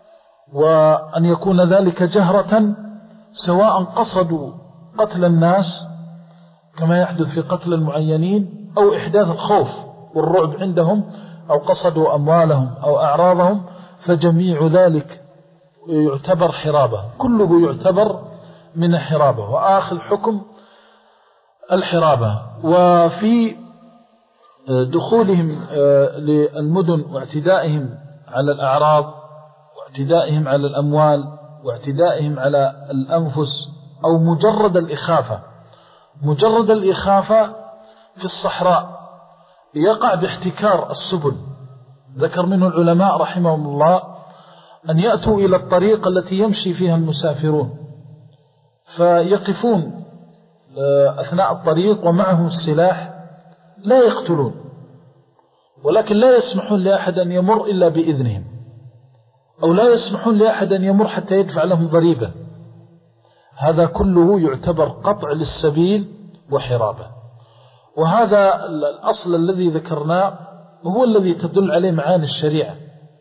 وأن يكون ذلك جهرة، سواء قصدوا قتل الناس كما يحدث في قتل المعينين، أو إحداث الخوف والرعب عندهم، أو قصدوا أموالهم أو أعراضهم، فجميع ذلك يعتبر حرابة، كله يعتبر من الحرابة، وآخذ حكم الحرابة. وفي دخولهم للمدن واعتدائهم على الأعراض واعتدائهم على الأموال واعتدائهم على الأنفس، أو مجرد الإخافة، مجرد الإخافة في الصحراء يقع باحتكار السبل. ذكر منه العلماء رحمهم الله أن يأتوا إلى الطريق التي يمشي فيها المسافرون، فيقفون أثناء الطريق ومعهم السلاح، لا يقتلون، ولكن لا يسمحون لأحد أن يمر إلا بإذنهم، أو لا يسمحون لأحد أن يمر حتى يدفع لهم ضريبة. هذا كله يعتبر قطع للسبيل وحرابة. وهذا الأصل الذي ذكرناه هو الذي تدل عليه معاني الشريعة.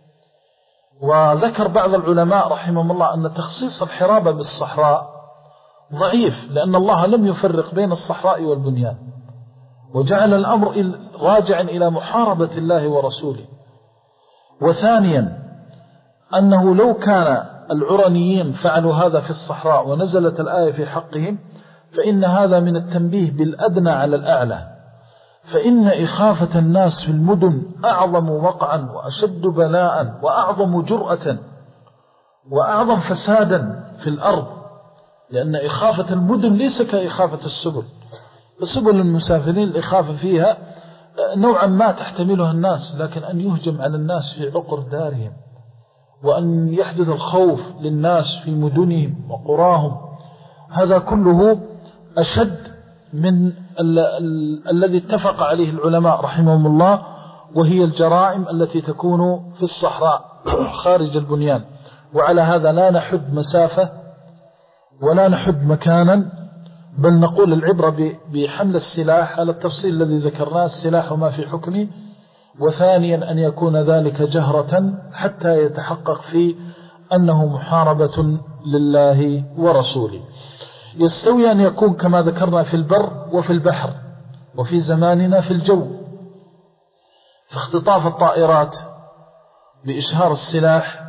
وذكر بعض العلماء رحمهم الله أن تخصيص الحرابة بالصحراء ضعيف، لأن الله لم يفرق بين الصحراء والبنيان، وجعل الأمر راجعا إلى محاربة الله ورسوله. وثانيا أنه لو كان العرنيين فعلوا هذا في الصحراء ونزلت الآية في حقهم فإن هذا من التنبيه بالأدنى على الأعلى، فإن إخافة الناس في المدن أعظم وقعا وأشد بلاء وأعظم جرأة وأعظم فسادا في الأرض، لأن إخافة المدن ليس كإخافة السبل. فسبل المسافرين الإخافة فيها نوعا ما تحتملها الناس، لكن أن يهجم على الناس في عقر دارهم، وأن يحدث الخوف للناس في مدنهم وقراهم، هذا كله أشد من ال ال الذي اتفق عليه العلماء رحمهم الله، وهي الجرائم التي تكون في الصحراء خارج البنيان. وعلى هذا لا نحد مسافة ولا نحد مكانا، بل نقول العبرة بحمل السلاح على التفصيل الذي ذكرناه، السلاح وما في حكمه. وثانيا أن يكون ذلك جهرة حتى يتحقق فيه أنه محاربة لله ورسوله. يستوي أن يكون كما ذكرنا في البر وفي البحر، وفي زماننا في الجو، فاختطاف الطائرات بإشهار السلاح،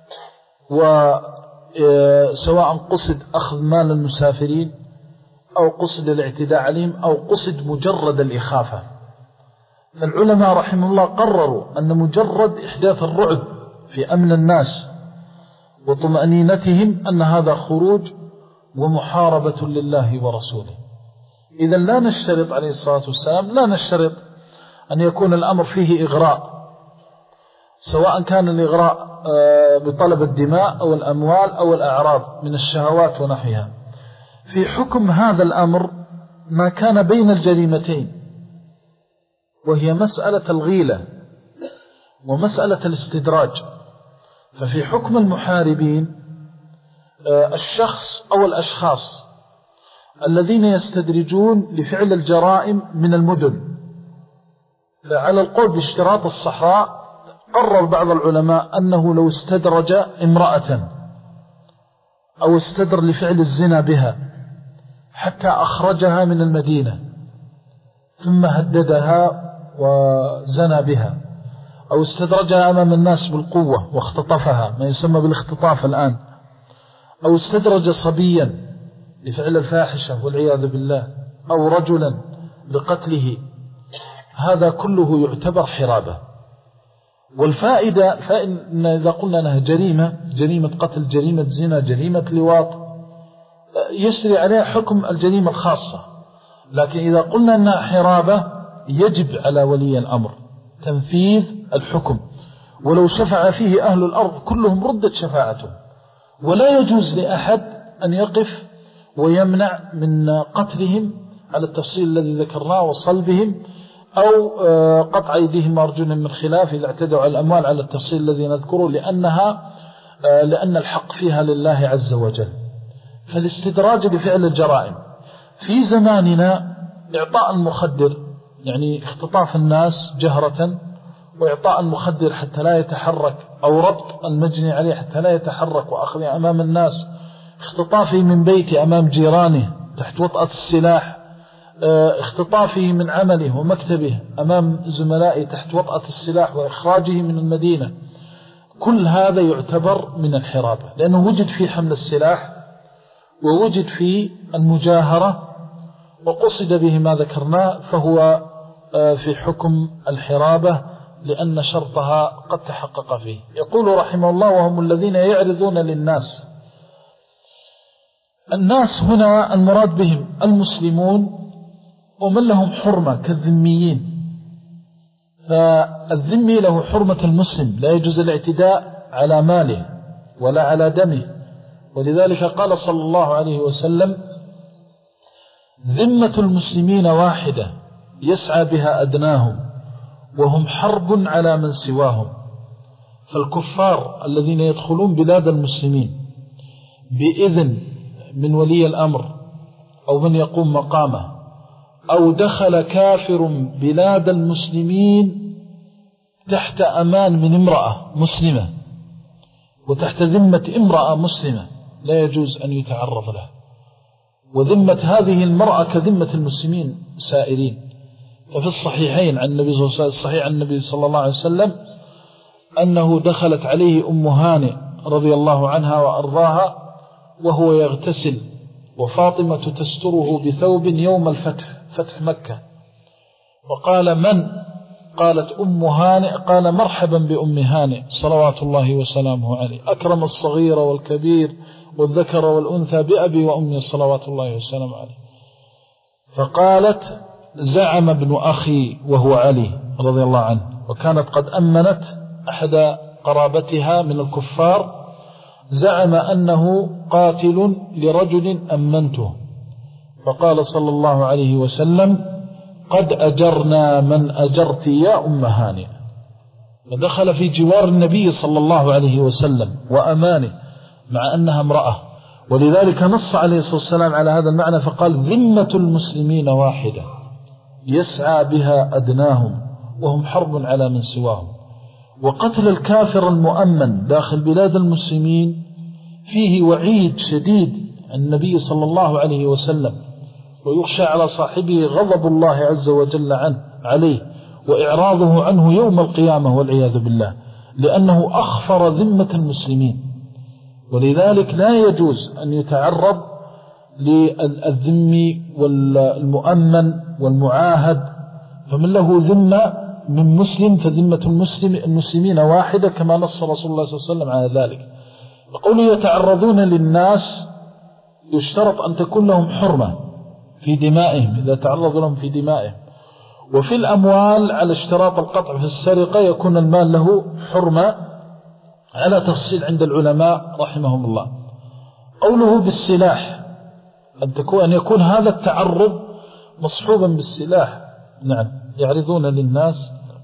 وسواء قصد أخذ مال المسافرين أو قصد الاعتداء عليهم أو قصد مجرد الإخافة. فالعلماء رحمه الله قرروا أن مجرد إحداث الرعب في أمن الناس وطمأنينتهم أن هذا خروج ومحاربة لله ورسوله. إذا لا نشترط عليه الصلاة والسلام، لا نشترط أن يكون الأمر فيه إغراء، سواء كان الإغراء بطلب الدماء أو الأموال أو الأعراض من الشهوات ونحوها. في حكم هذا الأمر ما كان بين الجريمتين، وهي مسألة الغيلة ومسألة الاستدراج. ففي حكم المحاربين الشخص أو الأشخاص الذين يستدرجون لفعل الجرائم من المدن، فعلى القول باشتراط الصحراء قرر بعض العلماء أنه لو استدرج امرأة أو استدر لفعل الزنا بها حتى أخرجها من المدينة ثم هددها وزنى بها، أو استدرجها أمام الناس بالقوة واختطفها، ما يسمى بالاختطاف الآن، أو استدرج صبيا لفعل الفاحشة والعياذ بالله، أو رجلا لقتله، هذا كله يعتبر حرابة. والفائدة فإن إذا قلنا أنها جريمة، جريمة قتل، جريمة زنا، جريمة لواط، يسري عليها حكم الجريمة الخاصة. لكن إذا قلنا أنها حرابة يجب على ولي الأمر تنفيذ الحكم، ولو شفع فيه أهل الأرض كلهم ردت شفاعته، ولا يجوز لأحد أن يقف ويمنع من قتلهم على التفصيل الذي ذكرناه وصلبهم، أو قطع أيديهم وأرجلهم من خلاف إذا اعتدوا على الأموال على التفصيل الذي نذكره، لأنها لأن الحق فيها لله عز وجل. فالاستدراج بفعل الجرائم في زماننا إعطاء المخدر، يعني اختطاف الناس جهرة وإعطاء المخدر حتى لا يتحرك، أو ربط المجني عليه حتى لا يتحرك وأخذه أمام الناس، اختطافه من بيته أمام جيرانه تحت وطأة السلاح، اختطافه من عمله ومكتبه أمام زملائه تحت وطأة السلاح وإخراجه من المدينة، كل هذا يعتبر من الحرابة، لأنه وجد في حمل السلاح ووجد في المجاهرة وقصد به ما ذكرناه، فهو في حكم الحرابة لأن شرطها قد تحقق فيه. يقول رحمه الله: وهم الذين يعرضون للناس. الناس هنا المراد بهم المسلمون ومن لهم حرمة كالذميين، فالذمي له حرمة المسلم، لا يجوز الاعتداء على ماله ولا على دمه، ولذلك قال صلى الله عليه وسلم: ذمة المسلمين واحدة يسعى بها أدناهم وهم حرب على من سواهم. فالكفار الذين يدخلون بلاد المسلمين بإذن من ولي الأمر أو من يقوم مقامه، أو دخل كافر بلاد المسلمين تحت أمان من امرأة مسلمة وتحت ذمة امرأة مسلمة لا يجوز أن يتعرض له، وذمة هذه المرأة كذمة المسلمين سائرين. ففي الصحيحين عن النبي صلى الله عليه وسلم الصحيح عن النبي صلى الله عليه وسلم أنه دخلت عليه أم هانئ رضي الله عنها وأرضاها وهو يغتسل وفاطمة تستره بثوب يوم الفتح فتح مكة، وقال من؟ قالت أم هانئ، قال مرحبا بأم هانئ صلوات الله وسلامه عليه، أكرم الصغير والكبير والذكر والأنثى بأبي وأمي صلوات الله وسلامه عليه. فقالت زعم ابن أخي وهو علي رضي الله عنه، وكانت قد أمنت أحد قرابتها من الكفار، زعم أنه قاتل لرجل أمنته، فقال صلى الله عليه وسلم قد أجرنا من أجرت يا أم هانئ. فدخل في جوار النبي صلى الله عليه وسلم وأمانه مع أنها امرأة، ولذلك نص عليه الصلاة والسلام على هذا المعنى فقال ذمة المسلمين واحدة يسعى بها أدناهم وهم حرب على من سواهم. وقتل الكافر المؤمن داخل بلاد المسلمين فيه وعيد شديد عن النبي صلى الله عليه وسلم، ويخشى على صاحبه غضب الله عز وجل عنه عليه وإعراضه عنه يوم القيامة والعياذ بالله، لأنه أخفر ذمة المسلمين. ولذلك لا يجوز أن يتعرض للذم والمؤمن والمعاهد، فمن له ذمة من مسلم فذمة المسلم المسلمين واحدة كما نص رسول الله صلى الله عليه وسلم على ذلك. وقوله يتعرضون للناس يشترط أن تكون لهم حرمة في دمائهم إذا تعرضوا لهم في دمائهم، وفي الأموال على اشتراط القطع في السرقة يكون المال له حرمة على تفصيل عند العلماء رحمهم الله. قوله بالسلاح أن تكون أن يكون هذا التعرض مصحوبا بالسلاح، نعم يعرضون للناس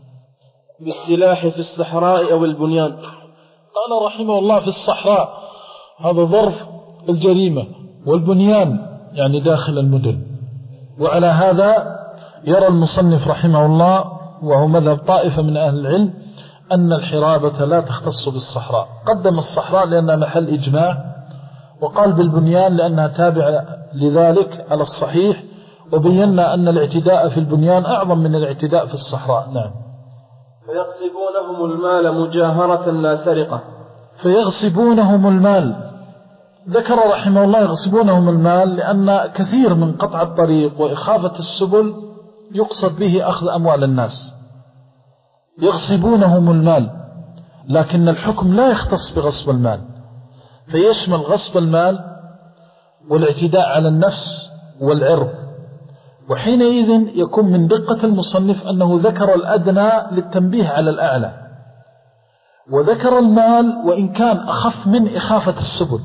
بالسلاح في الصحراء أو البنيان. قال رحمه الله في الصحراء هذا ظرف الجريمة، والبنيان يعني داخل المدن. وعلى هذا يرى المصنف رحمه الله وهو مذهب طائفة من أهل العلم أن الحرابة لا تختص بالصحراء، قدم الصحراء لأنها محل إجماع، وقال بالبنيان لأنها تابعة لذلك على الصحيح، وبينا أن الاعتداء في البنيان أعظم من الاعتداء في الصحراء. نعم. فيغصبونهم المال مجاهرة لا سرقة. فيغصبونهم المال، ذكر رحمه الله يغصبونهم المال لأن كثير من قطع الطريق وإخافة السبل يقصد به أخذ أموال الناس. يغصبونهم المال، لكن الحكم لا يختص بغصب المال، فيشمل غصب المال والاعتداء على النفس والعرض. وحينئذ يكون من دقة المصنف أنه ذكر الأدنى للتنبيه على الأعلى، وذكر المال وإن كان أخف من إخافة السبل،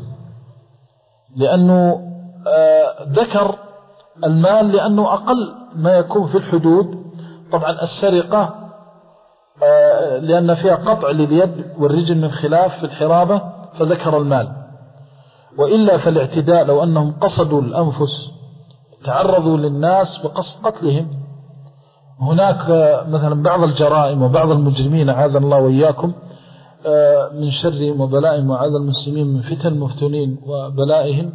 لأنه آه ذكر المال لأنه أقل ما يكون في الحدود. طبعا السرقة آه لأن فيها قطع لليد والرجل من خلاف في الحرابة فذكر المال، وإلا فالاعتداء لو أنهم قصدوا الأنفس تعرضوا للناس بقصد قتلهم. هناك مثلا بعض الجرائم وبعض المجرمين عاذ الله وإياكم من شرهم وبلائهم وعاذ المسلمين من فتن المفتونين وبلائهم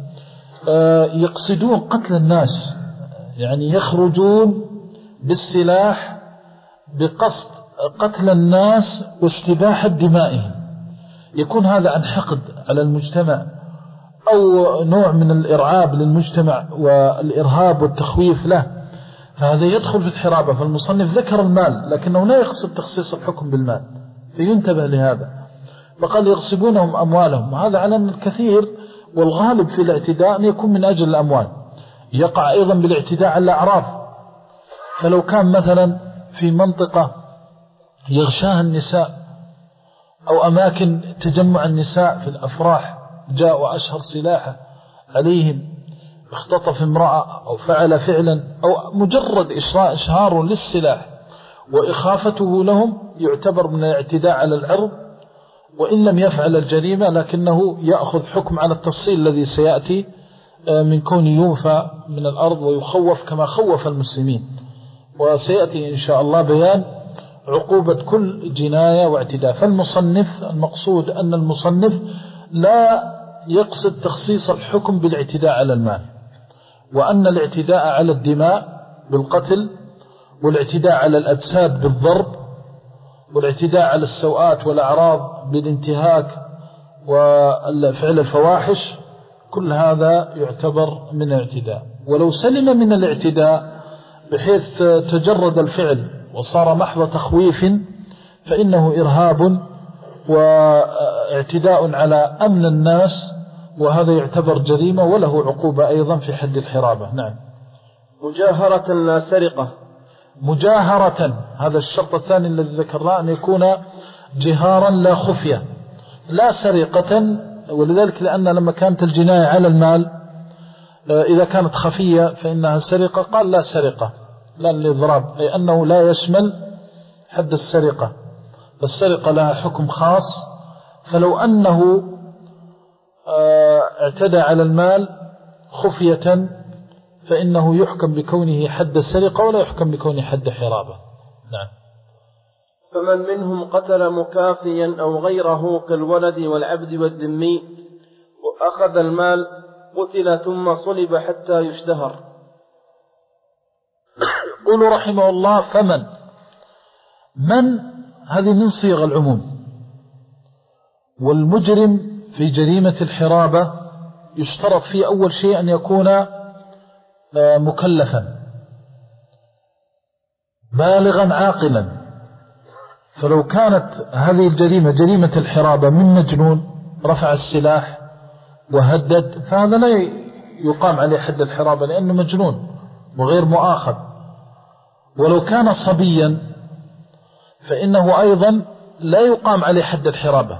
يقصدون قتل الناس، يعني يخرجون بالسلاح بقصد قتل الناس واستباحة دمائهم. يكون هذا عن حقد على المجتمع أو نوع من الإرعاب للمجتمع والإرهاب والتخويف له، فهذا يدخل في الحرابة. فالمصنف ذكر المال لكنه لا يقصد تخصيص الحكم بالمال، فينتبه لهذا. فقال يغصبونهم أموالهم، وهذا على أن الكثير والغالب في الاعتداء أن يكون من أجل الأموال. يقع أيضا بالاعتداء على الأعراض، فلو كان مثلا في منطقة يغشاها النساء أو أماكن تجمع النساء في الأفراح جاء وأشهر سلاحه عليهم، اختطف امرأة أو فعل فعلا أو مجرد إشهار للسلاح وإخافته لهم يعتبر من الاعتداء على العرض، وإن لم يفعل الجريمة لكنه يأخذ حكم على التفصيل الذي سيأتي من كون يوفى من الأرض ويخوف كما خوف المسلمين، وسيأتي إن شاء الله بيان عقوبة كل جناية واعتداء. فالمصنف المقصود أن المصنف لا يقصد تخصيص الحكم بالاعتداء على المال، وأن الاعتداء على الدماء بالقتل، والاعتداء على الأجساد بالضرب، والاعتداء على السوءات والأعراض بالانتهاك وفعل الفواحش، كل هذا يعتبر من الاعتداء. ولو سلم من الاعتداء بحيث تجرد الفعل وصار محض تخويف فإنه إرهاب واعتداء على أمن الناس، وهذا يعتبر جريمة وله عقوبة أيضا في حد الحرابة. نعم. مجاهرة لا سرقة. مجاهرة، هذا الشرط الثاني الذي ذكرناه، أن يكون جهارا لا خفية، لا سرقة. ولذلك لأن لما كانت الجناية على المال إذا كانت خفية فإنها سرقة، قال لا سرقة لا للإضراب، أي أنه لا يشمل حد السرقة، فالسرقة لها حكم خاص. فلو أنه اعتدى على المال خفية فإنه يحكم بكونه حد السرقة ولا يحكم بكونه حد حرابة. نعم. فمن منهم قتل مكافيا أو غيره كالولد والعبد والذمي وأخذ المال قتل ثم صلب حتى يشتهر. يقول رحمه الله فمن من هذه من صيغ العموم، والمجرم في جريمة الحرابة يشترط فيه أول شيء أن يكون مكلفا بالغا عاقلا. فلو كانت هذه الجريمة جريمة الحرابة من مجنون رفع السلاح وهدد فهذا لا يقام عليه حد الحرابة لأنه مجنون وغير مؤاخذ. ولو كان صبيا فإنه أيضا لا يقام عليه حد الحرابة.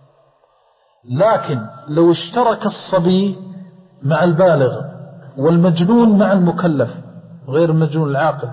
لكن لو اشترك الصبي مع البالغ والمجنون مع المكلف غير المجنون العاقل،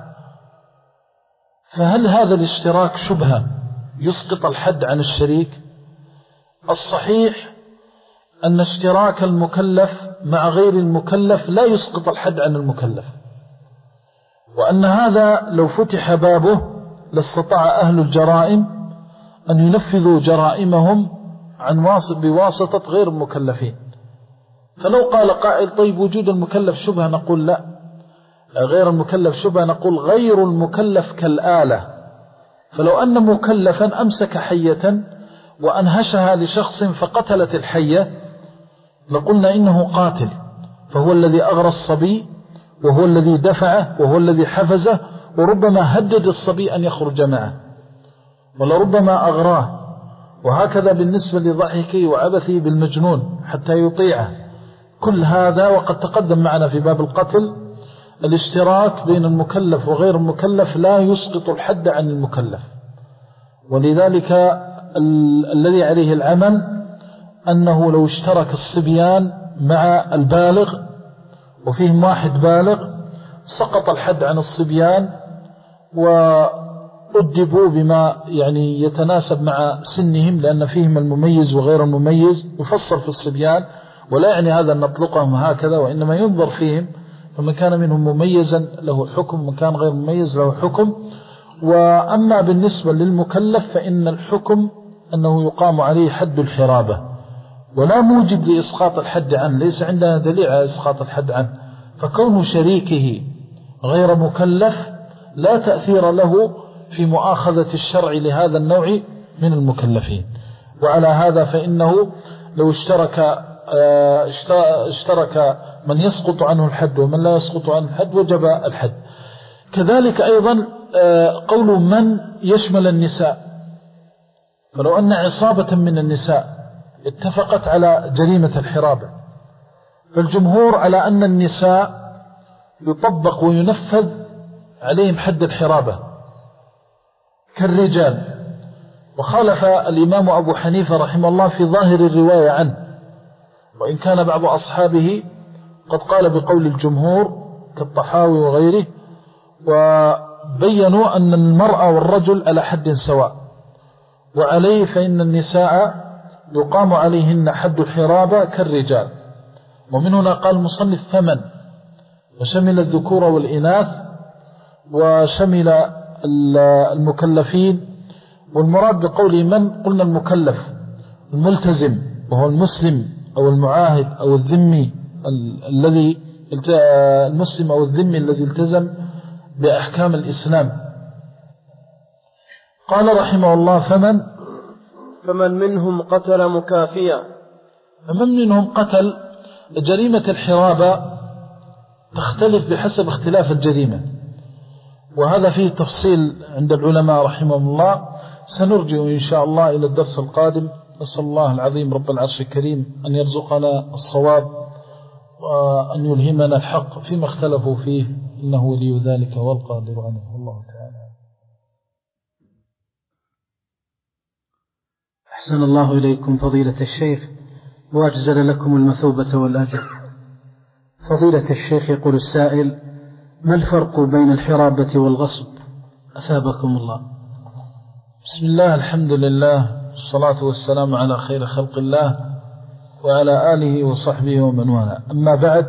فهل هذا الاشتراك شبهة يسقط الحد عن الشريك؟ الصحيح أن اشتراك المكلف مع غير المكلف لا يسقط الحد عن المكلف، وأن هذا لو فتح بابه لاستطاع أهل الجرائم أن ينفذوا جرائمهم عن واصل بواسطة غير المكلفين. فلو قال قائل طيب وجود المكلف شبهة، نقول لا، غير المكلف شبهة نقول غير المكلف كالآلة. فلو أن مكلفا أمسك حية وأنهشها لشخص فقتلت الحية لقلنا إنه قاتل، فهو الذي أغرى الصبي وهو الذي دفعه وهو الذي حفزه، وربما هدد الصبي أن يخرج معه ولربما أغراه. وهكذا بالنسبة لضحكه وعبثه بالمجنون حتى يطيعه. كل هذا وقد تقدم معنا في باب القتل الاشتراك بين المكلف وغير المكلف لا يسقط الحد عن المكلف. ولذلك ال الذي عليه العمل أنه لو اشترك الصبيان مع البالغ وفيهم واحد بالغ سقط الحد عن الصبيان وأدبوا بما يعني يتناسب مع سنهم، لأن فيهم المميز وغير المميز يفصل في الصبيان، ولا يعني هذا أن نطلقهم هكذا، وإنما ينظر فيهم، فمن كان منهم مميزا له حكم، من كان غير مميز له حكم. وأما بالنسبة للمكلف فإن الحكم أنه يقام عليه حد الحرابة ولا موجب لإسقاط الحد عنه، ليس عندنا دليل على إسقاط الحد عنه. فكون شريكه غير مكلف لا تأثير له في مؤاخذة الشرع لهذا النوع من المكلفين. وعلى هذا فإنه لو اشترك اشترك من يسقط عنه الحد ومن لا يسقط عنه الحد وجب الحد. كذلك أيضا قول من يشمل النساء، فلو أن عصابة من النساء اتفقت على جريمة الحرابة فالجمهور على أن النساء يطبق وينفذ عليهم حد الحرابة كالرجال. وخالف الإمام أبو حنيفة رحمه الله في ظاهر الرواية عنه، وإن كان بعض أصحابه قد قال بقول الجمهور كالطحاوي وغيره، وبينوا أن المرأة والرجل على حد سواء، وعليه فإن النساء يقام عليهن حد الحرابة كالرجال. ومن هنا قال المصنف ثمن، وشمل الذكور والإناث وشمل المكلفين. والمراد بقوله من قلنا المكلف الملتزم، وهو المسلم أو المعاهد أو الذمي الذي المسلم أو الذمي الذي التزم بأحكام الإسلام. قال رحمه الله فمن فمن منهم قتل مكافيا. فمن منهم قتل. جريمة الحرابة تختلف بحسب اختلاف الجريمة، وهذا فيه تفصيل عند العلماء رحمهم الله. سنرجع إن شاء الله إلى الدرس القادم. نسأل الله العظيم رب العرش الكريم أن يرزقنا الصواب وأن يلهمنا الحق فيما اختلفوا فيه، إنه ولي ذلك والقادر عليه. الله تعالى. أحسن الله إليكم فضيلة الشيخ وأجزل لكم المثوبة والأجر. فضيلة الشيخ يقول السائل: ما الفرق بين الحرابة والغصب؟ أثابكم الله. بسم الله، الحمد لله، والصلاة والسلام على خير خلق الله وعلى آله وصحبه ومن والاه. أما بعد،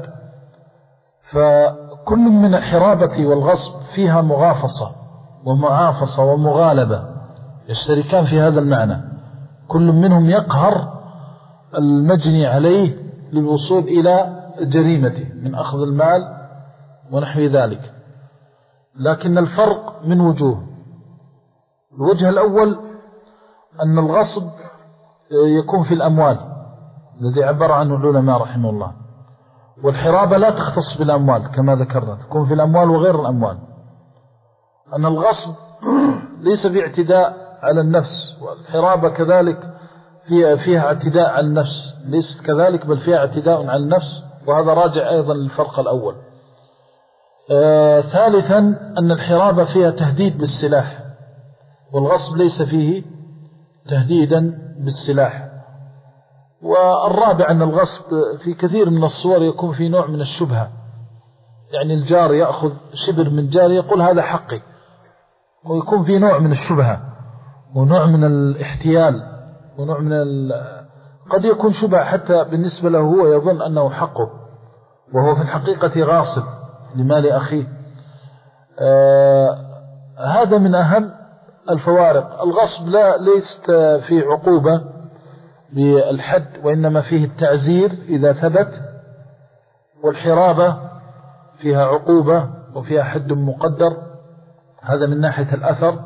فكل من الحرابة والغصب فيها مغافصة ومعافصة ومغالبة، يشتركان في هذا المعنى. كل منهم يقهر المجني عليه للوصول إلى جريمته من أخذ المال ونحو ذلك، لكن الفرق من وجوه. الوجه الأول أن الغصب يكون في الأموال الذي عبر عنه العلماء رحمه الله، والحرابة لا تختص بالأموال كما ذكرنا، تكون في الأموال وغير الأموال. أن الغصب ليس باعتداء على النفس، والحرابة كذلك فيها, فيها اعتداء على النفس، ليست كذلك بل فيها اعتداء على النفس، وهذا راجع أيضا للفرق الأول. آه ثالثا أن الحرابة فيها تهديد بالسلاح، والغصب ليس فيه تهديدا بالسلاح. والرابع أن الغصب في كثير من الصور يكون في نوع من الشبهة، يعني الجار يأخذ شبر من جار يقول هذا حقي، ويكون في نوع من الشبهة ونوع من الاحتيال ونوع من ال... قد يكون شبهة حتى بالنسبة له هو يظن أنه حقه، وهو في الحقيقة غاصب لمال أخيه. آه هذا من أهم الفوارق. الغصب لا ليست في عقوبة بالحد، وإنما فيه التعزير إذا ثبت، والحرابة فيها عقوبة وفيها حد مقدر. هذا من ناحية الأثر.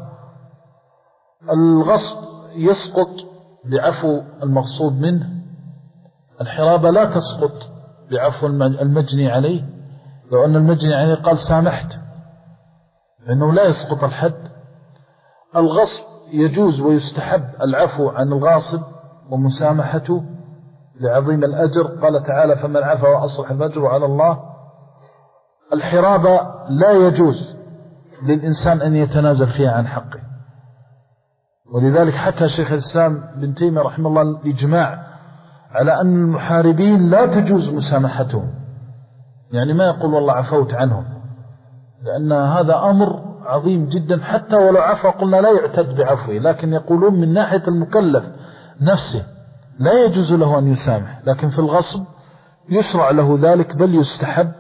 الغصب يسقط بعفو المغصوب منه، الحرابة لا تسقط بعفو المجني عليه. لو أن المجني عليه قال سامحت فإنه لا يسقط الحد. الغصب يجوز ويستحب العفو عن الغاصب ومسامحته لعظيم الأجر، قال تعالى فمن عفا وأصلح فأجره على الله. الحرابة لا يجوز للإنسان أن يتنازل فيها عن حقه، ولذلك حكى شيخ الإسلام بن تيمية رحمه الله الإجماع على أن المحاربين لا تجوز مسامحتهم، يعني ما يقول والله عفوت عنهم، لأن هذا أمر عظيم جدا. حتى ولو عفا قلنا لا يعتد بعفوه، لكن يقولون من ناحية المكلف نفسه لا يجوز له أن يسامح، لكن في الغصب يشرع له ذلك بل يستحب.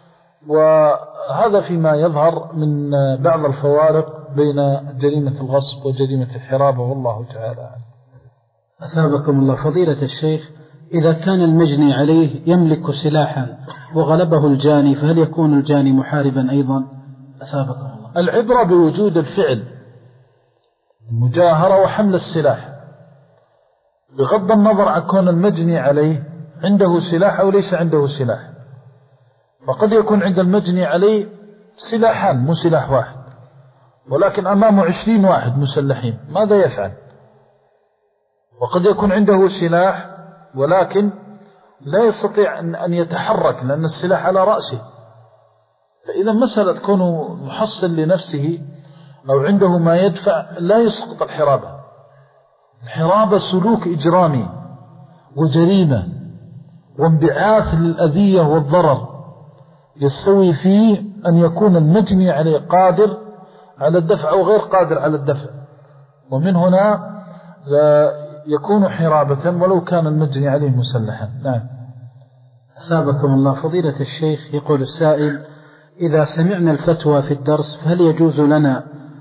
وهذا فيما يظهر من بعض الفوارق بين جريمة الغصب وجريمة الحرابة، والله تعالى. أثابكم الله فضيلة الشيخ، إذا كان المجني عليه يملك سلاحا وغلبه الجاني، فهل يكون الجاني محاربا أيضا؟ أثابكم الله. العبرة بوجود الفعل، المجاهرة وحمل السلاح، بغض النظر عن كون المجني عليه عنده سلاح أو ليس عنده سلاح. فقد يكون عند المجني عليه سلاحان مو سلاح واحد، ولكن أمامه عشرين واحد مسلحين، ماذا يفعل؟ وقد يكون عنده سلاح ولكن لا يستطيع أن يتحرك لأن السلاح على رأسه. فإذا مسألة كونه محصل لنفسه أو عنده ما يدفع لا يسقط الحرابة. الحرابة سلوك إجرامي وجريمة وانبعاث للأذية والضرر، يستوي فيه أن يكون المجني عليه قادر على الدفع أو غير قادر على الدفع، ومن هنا لا يكون حرابة ولو كان المجني عليه مسلحا. نعم. أثابكم الله فضيلة الشيخ، يقول السائل: إذا سمعنا الفتوى في الدرس فهل يجوز لنا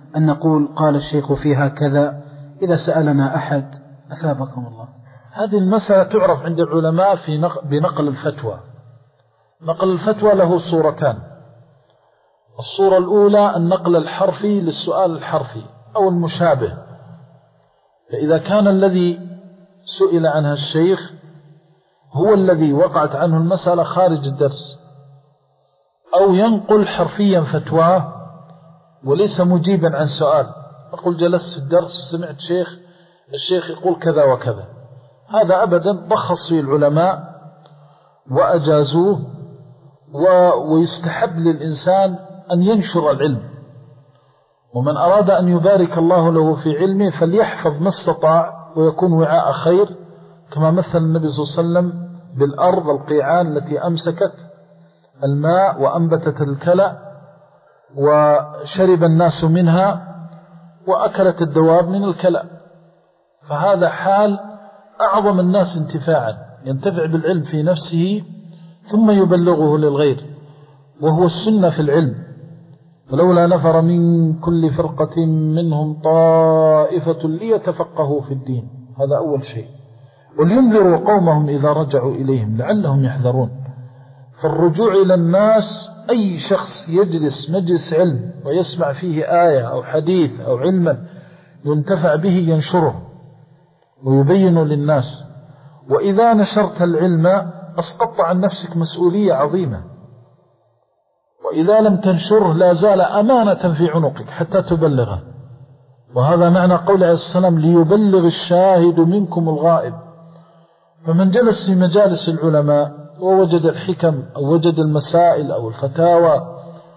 أن نقول قال الشيخ فيها كذا إذا سألنا أحد؟ أثابكم الله. هذه المسألة تعرف عند العلماء في نق... بنقل الفتوى. نقل الفتوى له صورتان. الصورة الأولى النقل الحرفي للسؤال الحرفي أو المشابه، فإذا كان الذي سئل عنها الشيخ هو الذي وقعت عنه المسألة خارج الدرس، أو ينقل حرفيا فتواه وليس مجيبا عن سؤال، أقول جلست في الدرس وسمعت شيخ الشيخ يقول كذا وكذا، هذا أبدا رخص فيه العلماء وأجازوه، ويستحب للإنسان أن ينشر العلم، ومن أراد أن يبارك الله له في علمه فليحفظ ما استطاع ويكون وعاء خير، كما مثل النبي صلى الله عليه وسلم بالأرض القيعان التي أمسكت الماء وأنبتت الكلى وشرب الناس منها وأكلت الدواب من الكلى، فهذا حال أعظم الناس انتفاعا، ينتفع بالعلم في نفسه ثم يبلغه للغير، وهو السنة في العلم. ولولا نفر من كل فرقة منهم طائفة ليتفقهوا في الدين، هذا أول شيء، ولينذروا قومهم إذا رجعوا إليهم لعلهم يحذرون. فالرجوع إلى الناس، أي شخص يجلس مجلس علم ويسمع فيه آية أو حديث أو علما ينتفع به ينشره ويبين للناس، وإذا نشرت العلم أسقطت عن نفسك مسؤولية عظيمة، وإذا لم تنشره لا زال أمانة في عنقك حتى تبلغه، وهذا معنى قول عليه السلام ليبلغ الشاهد منكم الغائب. فمن جلس في مجالس العلماء ووجد الحكم أو وجد المسائل أو الفتاوى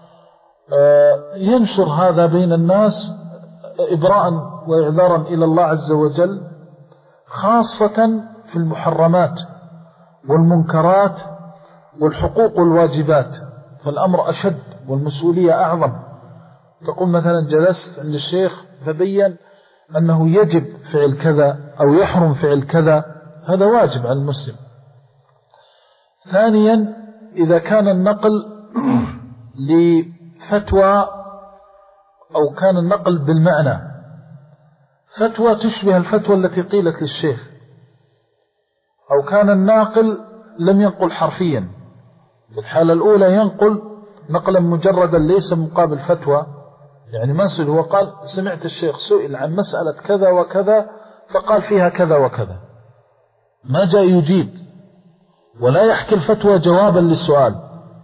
ينشر هذا بين الناس إبراء وإعذارا إلى الله عز وجل، خاصة في المحرمات والمنكرات والحقوق والواجبات، فالأمر أشد والمسؤولية أعظم. تقول مثلا جلست عند الشيخ فبين أنه يجب فعل كذا أو يحرم فعل كذا، هذا واجب على المسلم. ثانيا إذا كان النقل لفتوى أو كان النقل بالمعنى، فتوى تشبه الفتوى التي قيلت للشيخ، أو كان الناقل لم ينقل حرفيا، في الحالة الأولى ينقل نقلا مجردا ليس مقابل فتوى، يعني ما سئل، هو قال سمعت الشيخ سئل عن مسألة كذا وكذا فقال فيها كذا وكذا، ما جاء يجيب ولا يحكي الفتوى جوابا للسؤال،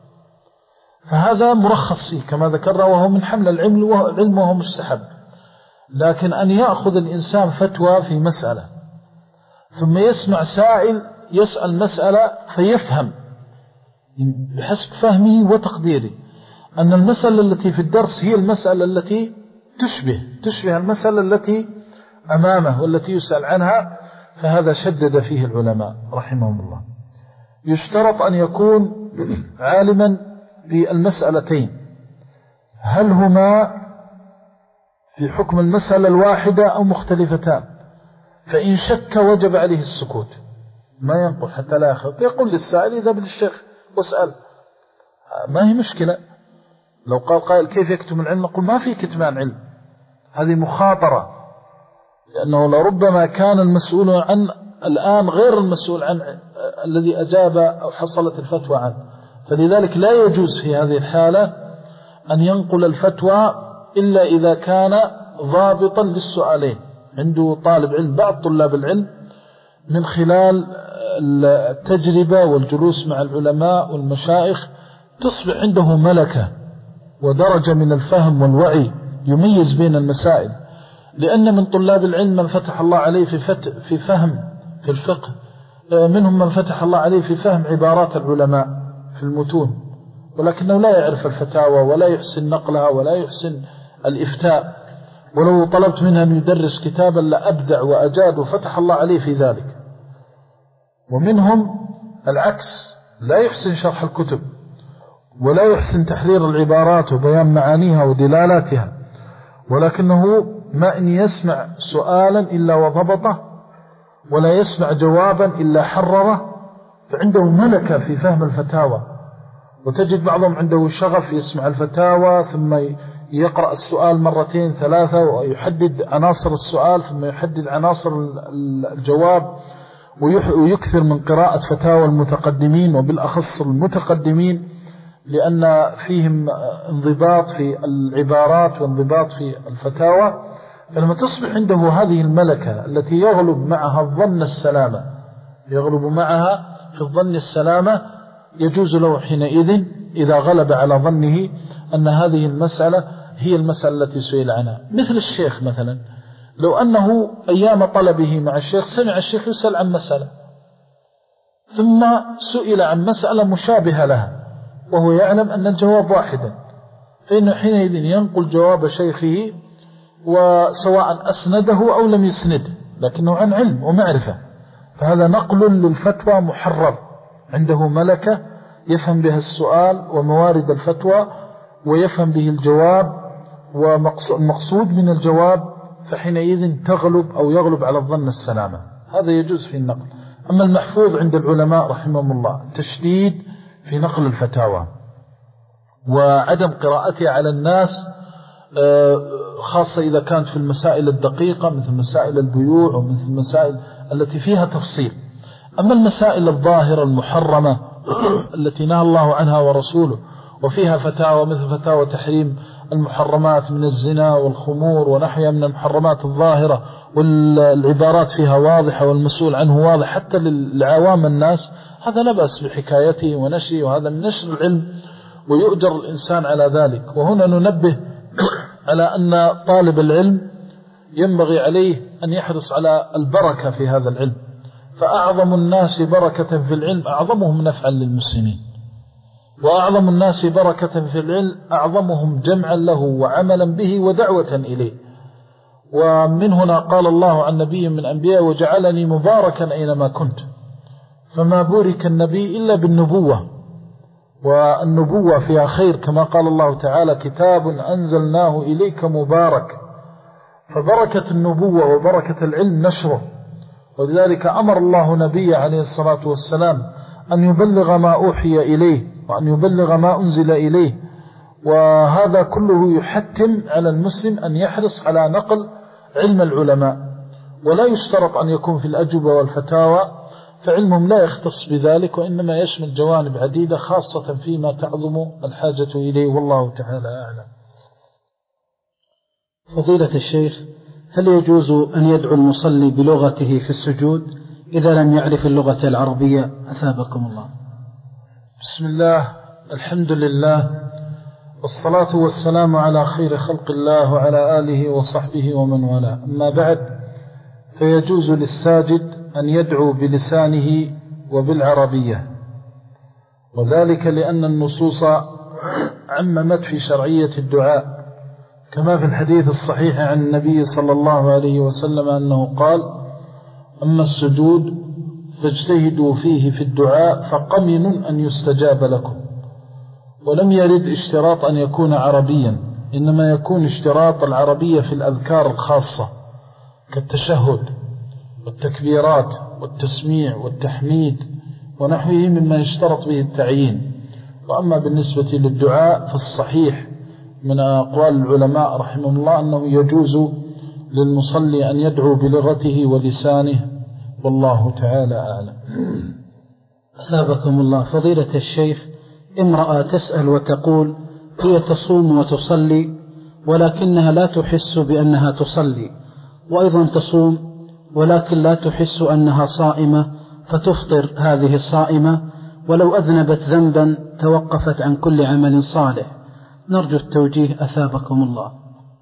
فهذا مرخص فيه كما ذكرنا، وهو من حمل العلم وهو مستحب. لكن أن يأخذ الإنسان فتوى في مسألة ثم يسمع سائل يسأل مسألة فيفهم بحسب فهمه وتقديره أن المسألة التي في الدرس هي المسألة التي تشبه تشبه المسألة التي أمامه والتي يسأل عنها، فهذا شدد فيه العلماء رحمهم الله. يشترط أن يكون عالما بالمسألتين، هل هما في حكم المسألة الواحدة أو مختلفتان، فإن شك وجب عليه السكوت، ما ينقل حتى لا يخلط، يقول للسائل إذا بالشيخ واسأل، ما هي مشكلة. لو قال قائل كيف يكتم العلم، نقول ما في كتمان علم، هذه مخاطرة، لأنه لربما كان المسؤول عن الآن غير المسؤول عن الذي أجاب أو حصلت الفتوى عنه، فلذلك لا يجوز في هذه الحالة أن ينقل الفتوى إلا إذا كان ضابطا للسؤالين. عنده طالب علم، بعض طلاب العلم من خلال التجربة والجلوس مع العلماء والمشايخ تصبح عنده ملكة ودرجة من الفهم والوعي يميز بين المسائل، لأن من طلاب العلم من فتح الله عليه في, فت... في فهم في الفقه، منهم من فتح الله عليه في فهم عبارات العلماء في المتون، ولكنه لا يعرف الفتاوى ولا يحسن نقلها ولا يحسن الإفتاء، ولو طلبت منها أن يدرس كتابا لأبدع وأجاد وفتح الله عليه في ذلك. ومنهم العكس، لا يحسن شرح الكتب ولا يحسن تحرير العبارات وبيان معانيها ودلالاتها، ولكنه ما إن يسمع سؤالا إلا وضبطه ولا يسمع جوابا إلا حرره، فعنده ملكة في فهم الفتاوى. وتجد بعضهم عنده شغف يسمع الفتاوى ثم يقرأ السؤال مرتين ثلاثة ويحدد عناصر السؤال ثم يحدد عناصر الجواب، ويكثر من قراءة فتاوى المتقدمين وبالأخص المتقدمين، لأن فيهم انضباط في العبارات وانضباط في الفتاوى. فلما تصبح عنده هذه الملكة التي يغلب معها الظن السلامة يغلب معها في الظن السلامة يجوز له حينئذ إذا غلب على ظنه أن هذه المسألة هي المسألة التي سئل عنها. مثل الشيخ مثلا، لو أنه أيام طلبه مع الشيخ سمع الشيخ يسأل عن مسألة ثم سئل عن مسألة مشابهة لها وهو يعلم أن الجواب واحدا، فإنه حينئذ ينقل جواب شيخه وسواء أسنده أو لم يسنده لكنه عن علم ومعرفة، فهذا نقل للفتوى محرر، عنده ملكة يفهم بها السؤال وموارد الفتوى ويفهم به الجواب ومقصود من الجواب، فحينئذ تغلب أو يغلب على الظن السلامة. هذا يجوز في النقل. أما المحفوظ عند العلماء رحمهم الله تشديد في نقل الفتاوى وعدم قراءتها على الناس، خاصة إذا كانت في المسائل الدقيقة مثل مسائل البيوع ومثل المسائل التي فيها تفصيل. أما المسائل الظاهرة المحرمة التي نهى الله عنها ورسوله وفيها فتاوى مثل فتاوى تحريم المحرمات من الزنا والخمور ونحيها من المحرمات الظاهرة والعبارات فيها واضحة والمسؤول عنه واضح حتى للعوام الناس، هذا لا بأس بحكايته ونشره، وهذا من نشر العلم ويؤجر الإنسان على ذلك. وهنا ننبه على أن طالب العلم ينبغي عليه أن يحرص على البركة في هذا العلم، فأعظم الناس بركة في العلم أعظمهم نفعا للمسلمين، وأعظم الناس بركة في العلم أعظمهم جمعا له وعملا به ودعوة إليه. ومن هنا قال الله عن نبي من أنبياء وجعلني مباركا أينما كنت، فما بورك النبي إلا بالنبوة، والنبوة فيها خير كما قال الله تعالى كتاب أنزلناه إليك مبارك، فبركة النبوة وبركة العلم نشره. ولذلك أمر الله نبي عليه الصلاة والسلام أن يبلغ ما أوحي إليه وأن يبلغ ما أنزل إليه، وهذا كله يحتم على المسلم أن يحرص على نقل علم العلماء، ولا يشترط أن يكون في الأجوبة والفتاوى، فعلمهم لا يختص بذلك وإنما يشمل جوانب عديدة خاصة فيما تعظم الحاجة إليه، والله تعالى أعلم. فضيلة الشيخ، هل يجوز أن يدعو المصلي بلغته في السجود إذا لم يعرف اللغة العربية؟ أثابكم الله. بسم الله، الحمد لله، والصلاة والسلام على خير خلق الله وعلى آله وصحبه ومن والاه. أما بعد، فيجوز للساجد أن يدعو بلسانه وبالعربية، وذلك لأن النصوص عممت في شرعية الدعاء، كما في الحديث الصحيح عن النبي صلى الله عليه وسلم أنه قال: أما السجود فاجتهدوا فيه في الدعاء فقمن أن يستجاب لكم. ولم يرد اشتراط أن يكون عربيا، إنما يكون اشتراط العربية في الأذكار الخاصة كالتشهد والتكبيرات والتسميع والتحميد ونحوه مما يشترط به التعيين. وأما بالنسبة للدعاء فالصحيح من أقوال العلماء رحمه الله أنه يجوز للمصلي أن يدعو بلغته ولسانه، والله تعالى أعلم. أثابكم الله. فضيلة الشيخ، امرأة تسأل وتقول هي تصوم وتصلي ولكنها لا تحس بأنها تصلي، وأيضا تصوم ولكن لا تحس أنها صائمة، فتفطر هذه الصائمة، ولو أذنبت ذنبا توقفت عن كل عمل صالح. نرجو التوجيه أثابكم الله.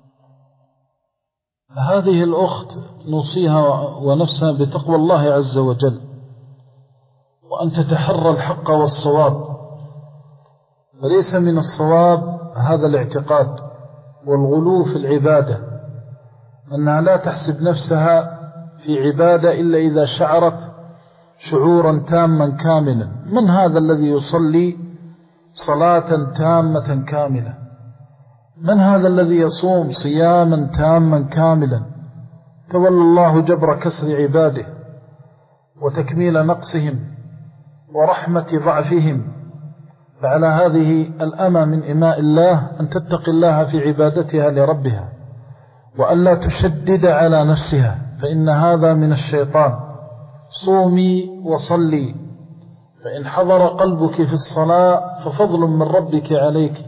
هذه الأخت نوصيها ونفسها بتقوى الله عز وجل، وأن تتحرى الحق والصواب، فليس من الصواب هذا الاعتقاد والغلو في العبادة، أنها لا تحسب نفسها في عبادة إلا إذا شعرت شعورا تاما كاملا. من هذا الذي يصلي صلاة تامة كاملة؟ من هذا الذي يصوم صياما تاما كاملا؟ تولى الله جبر كسر عباده وتكميل نقصهم ورحمة ضعفهم، فعلى هذه الأمة من إماء الله أن تتقي الله في عبادتها لربها، وألا تشدد على نفسها، فإن هذا من الشيطان. صومي وصلي، فإن حضر قلبك في الصلاة ففضل من ربك عليك،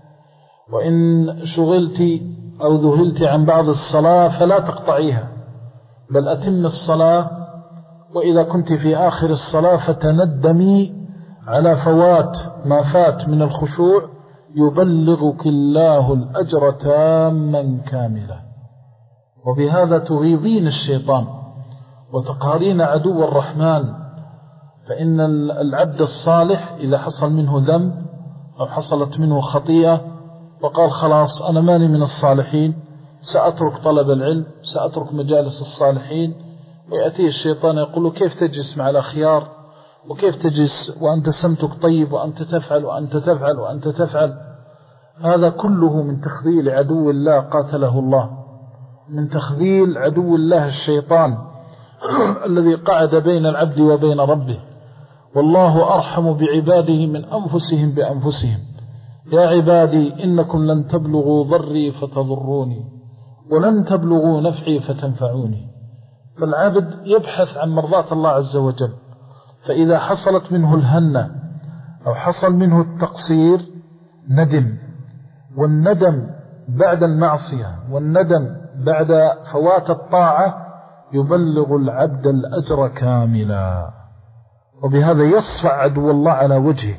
وإن شغلت أو ذهلت عن بعض الصلاة فلا تقطعيها، بل أتم الصلاة. وإذا كنت في آخر الصلاة فتندمي على فوات ما فات من الخشوع، يبلغك الله الأجر تاما كاملا. وبهذا تغيظين الشيطان وتقهرين عدو الرحمن. فإن العبد الصالح إذا حصل منه ذنب أو حصلت منه خطيئة وقال خلاص أنا ماني من الصالحين، سأترك طلب العلم، سأترك مجالس الصالحين، ويأتيه الشيطان يقول كيف تجلس مع الأخيار، وكيف تجلس وأنت سمتك طيب، وأنت تفعل وأنت تفعل وأنت تفعل. هذا كله من تخذيل عدو الله قاتله الله، من تخذيل عدو الله الشيطان الذي قعد بين العبد وبين ربه. والله أرحم بعباده من أنفسهم بأنفسهم. يا عبادي إنكم لن تبلغوا ضري فتضروني، ولن تبلغوا نفعي فتنفعوني. فالعبد يبحث عن مرضات الله عز وجل، فإذا حصلت منه الهنة أو حصل منه التقصير ندم، والندم بعد المعصية والندم بعد فوات الطاعة يبلغ العبد الأجر كاملا. وبهذا يصفع عدو الله على وجهه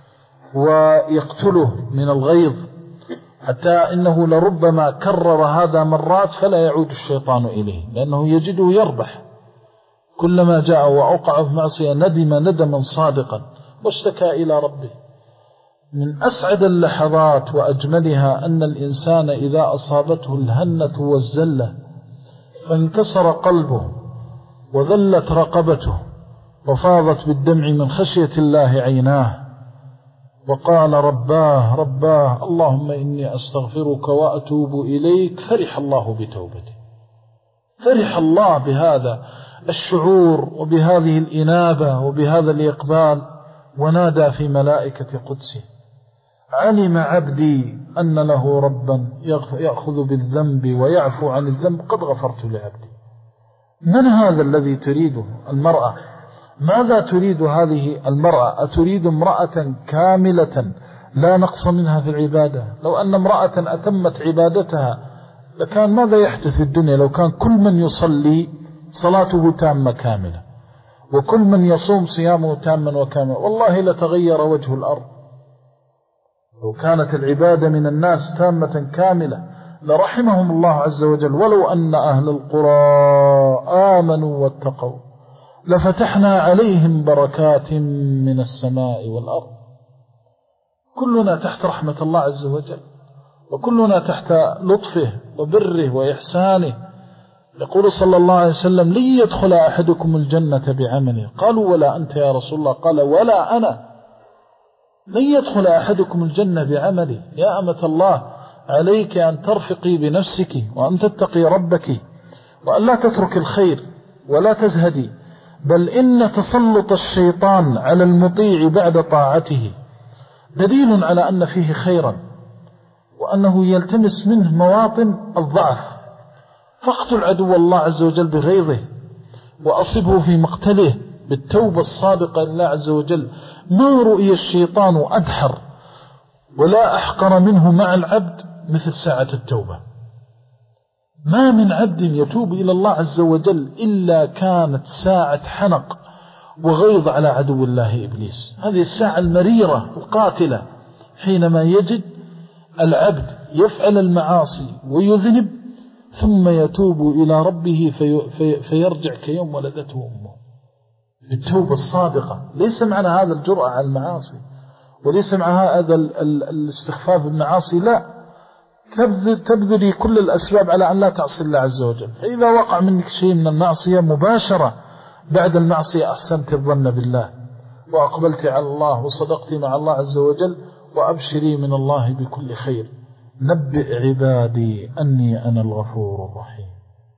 ويقتله من الغيظ، حتى إنه لربما كرر هذا مرات فلا يعود الشيطان إليه، لأنه يجده يربح. كلما جاء وأوقع في معصية ندم ندما صادقا واشتكى إلى ربه. من أسعد اللحظات وأجملها أن الإنسان إذا أصابته الهنة والزلة فانكسر قلبه وذلت رقبته وفاضت بالدمع من خشية الله عيناه، وقال رباه رباه اللهم إني أستغفرك وأتوب إليك، فرح الله بتوبته. فرح الله بهذا الشعور وبهذه الإنابة وبهذا الإقبال، ونادى في ملائكة قدسه علم عبدي أن له ربا يأخذ بالذنب ويعفو عن الذنب قد غفرت لعبدي. من هذا الذي تريده المرأة؟ ماذا تريد هذه المرأة؟ أتريد امرأة كاملة لا نقص منها في العبادة؟ لو أن امرأة أتمت عبادتها لكان ماذا يحدث في الدنيا؟ لو كان كل من يصلي صلاته تامة كاملة، وكل من يصوم صيامه تاما وكاملا، والله لتغير وجه الأرض. لو كانت العبادة من الناس تامة كاملة لرحمهم الله عز وجل. ولو أن أهل القرى آمنوا واتقوا لفتحنا عليهم بركات من السماء والأرض. كلنا تحت رحمة الله عز وجل، وكلنا تحت لطفه وبره وإحسانه. يقول صلى الله عليه وسلم لن يدخل أحدكم الجنة بعمله. قالوا ولا أنت يا رسول الله؟ قال ولا أنا. لن يدخل أحدكم الجنة بعمله. يا أمة الله، عليك أن ترفقي بنفسك وأن تتقي ربك وأن لا تترك الخير ولا تزهدي، بل إن تسلط الشيطان على المطيع بعد طاعته دليل على أن فيه خيرا، وأنه يلتمس منه مواطن الضعف. فاقتل عدو الله عز وجل بغيظه وأصبه في مقتله بالتوبة الصادقة لله عز وجل. ما رؤي الشيطان أدحر ولا أحقر منه مع العبد مثل ساعة التوبة. ما من عبد يتوب إلى الله عز وجل إلا كانت ساعة حنق وغيظ على عدو الله إبليس. هذه الساعة المريرة القاتلة حينما يجد العبد يفعل المعاصي ويذنب ثم يتوب إلى ربه في في فيرجع كيوم ولدته أمه بالتوبة الصادقة. ليس معنى هذا الجرأة على المعاصي، وليس مع هذا الاستخفاف بالمعاصي، لا، تبذلي كل الأسباب على أن لا تعصي الله عز وجل. فإذا وقع منك شيء من المعصية مباشرة بعد المعصية أحسنت الظن بالله وأقبلت على الله وصدقت مع الله عز وجل، وأبشري من الله بكل خير. نبئ عبادي أني أنا الغفور الرحيم،